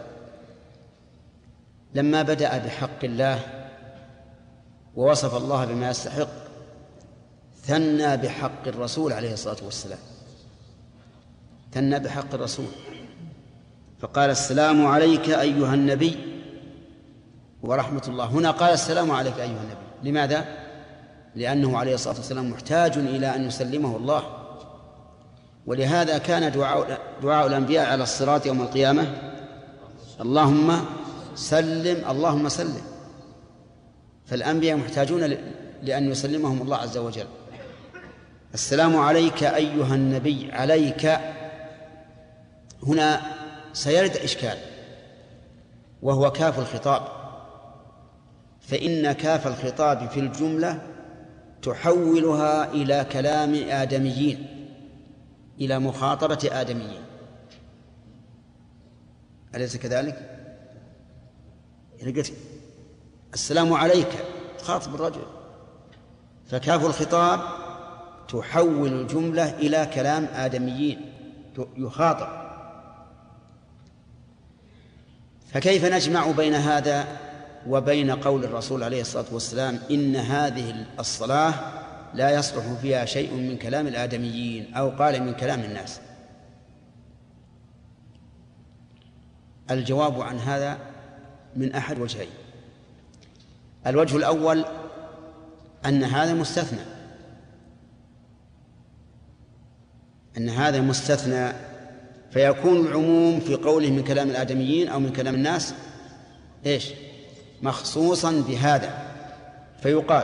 لما بدأ بحق الله ووصف الله بما يستحق ثنى بحق الرسول عليه الصلاة والسلام، ثنى بحق الرسول فقال السلام عليك أيها النبي ورحمة الله. هنا قال السلام عليك أيها النبي. لماذا؟ لأنه عليه الصلاة والسلام محتاج إلى أن يسلمه الله، ولهذا كان دعاء, دعاء الأنبياء على الصراط يوم القيامة اللهم سلم اللهم سلم. فالأنبياء محتاجون لأن يسلمهم الله عز وجل. السلام عليك أيها النبي، عليك هنا سيرد إشكال، وهو كاف الخطاب، فإن كاف الخطاب في الجملة تحولها إلى كلام آدميين، إلى مخاطبة آدميين، أليس كذلك؟ السلام عليك خاطب الرجل، فكاف الخطاب تحول الجملة إلى كلام آدميين يخاطب. فكيف نجمع بين هذا وبين قول الرسول عليه الصلاة والسلام إن هذه الصلاة لا يصلح فيها شيء من كلام الآدميين، أو قال من كلام الناس؟ الجواب عن هذا من أحد وجهين. الوجه الأول أن هذا مستثنى، أن هذا مستثنى، فيكون العموم في قوله من كلام الآدميين أو من كلام الناس إيش؟ مخصوصا بهذا، فيقال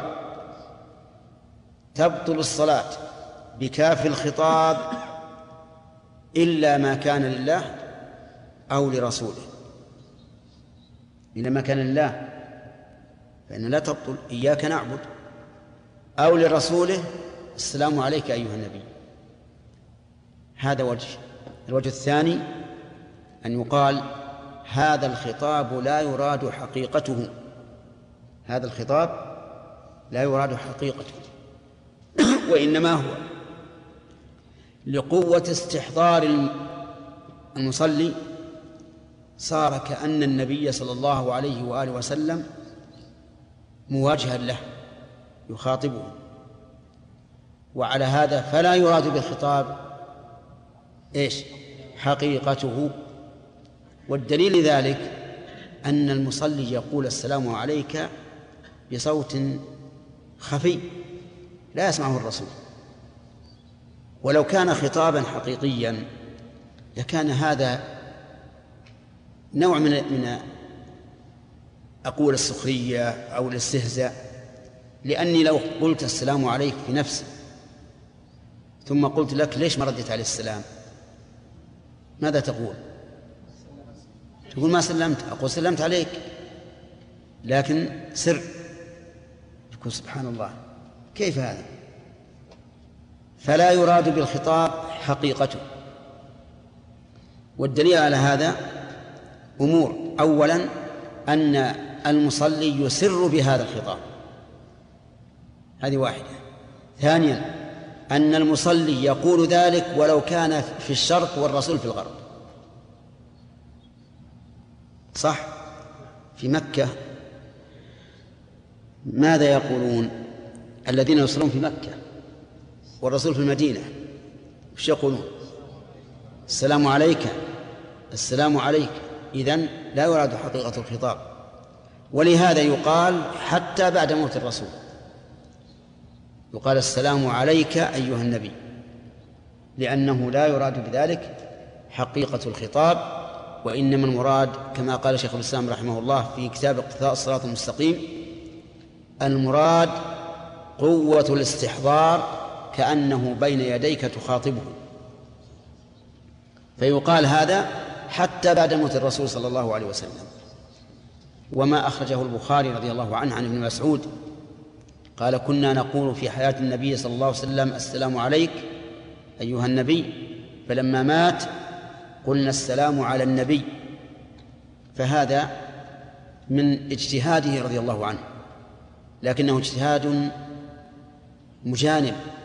تبطل الصلاة بكاف الخطاب إلا ما كان لله أو لرسوله. إلا ما كان لله فإن لا تبطل، إياك نعبد، أو لرسوله السلام عليك أيها النبي. هذا وجه. الوجه الثاني أن يقال هذا الخطاب لا يراد حقيقته، هذا الخطاب لا يراد حقيقته وإنما هو لقوة استحضار المصلي، صار كأن النبي صلى الله عليه وآله وسلم مواجها له يخاطبه، وعلى هذا فلا يراد بالخطاب إيش؟ حقيقته. والدليل ذلك أن المصلي يقول السلام عليك بصوت خفي لا يسمعه الرسول، ولو كان خطابا حقيقيا لكان هذا نوع من من أقول السخرية أو الاستهزاء، لأني لو قلت السلام عليك في نفسي ثم قلت لك ليش ما رديت عليه السلام، ماذا تقول؟ تقول ما سلمت. أقول سلمت عليك لكن سر. يقول سبحان الله كيف هذا؟ فلا يراد بالخطاب حقيقته. والدليل على هذا أمور: أولا أن المصلي يسر بهذا الخطاب، هذه واحدة. ثانيا أن المصلي يقول ذلك ولو كان في الشرق والرسول في الغرب. صح؟ في مكة ماذا يقولون الذين يصلون في مكة والرسول في المدينة؟ وش يقولون؟ السلام عليك، السلام عليك. إذن لا يراد حقيقة الخطاب. ولهذا يقال حتى بعد موت الرسول يقال السلام عليك أيها النبي، لأنه لا يراد بذلك حقيقة الخطاب، وإنما المراد كما قال شيخ الإسلام رحمه الله في كتاب اقتضاء الصراط المستقيم: المراد قوة الاستحضار كأنه بين يديك تخاطبه. فيقال هذا حتى بعد موت الرسول صلى الله عليه وسلم. وما أخرجه البخاري رضي الله عنه عن ابن مسعود قال: كنا نقول في حياة النبي صلى الله عليه وسلم السلام عليك أيها النبي، فلما مات قلنا السلام على النبي. فهذا من اجتهاده رضي الله عنه، لكنه اجتهاد مجانب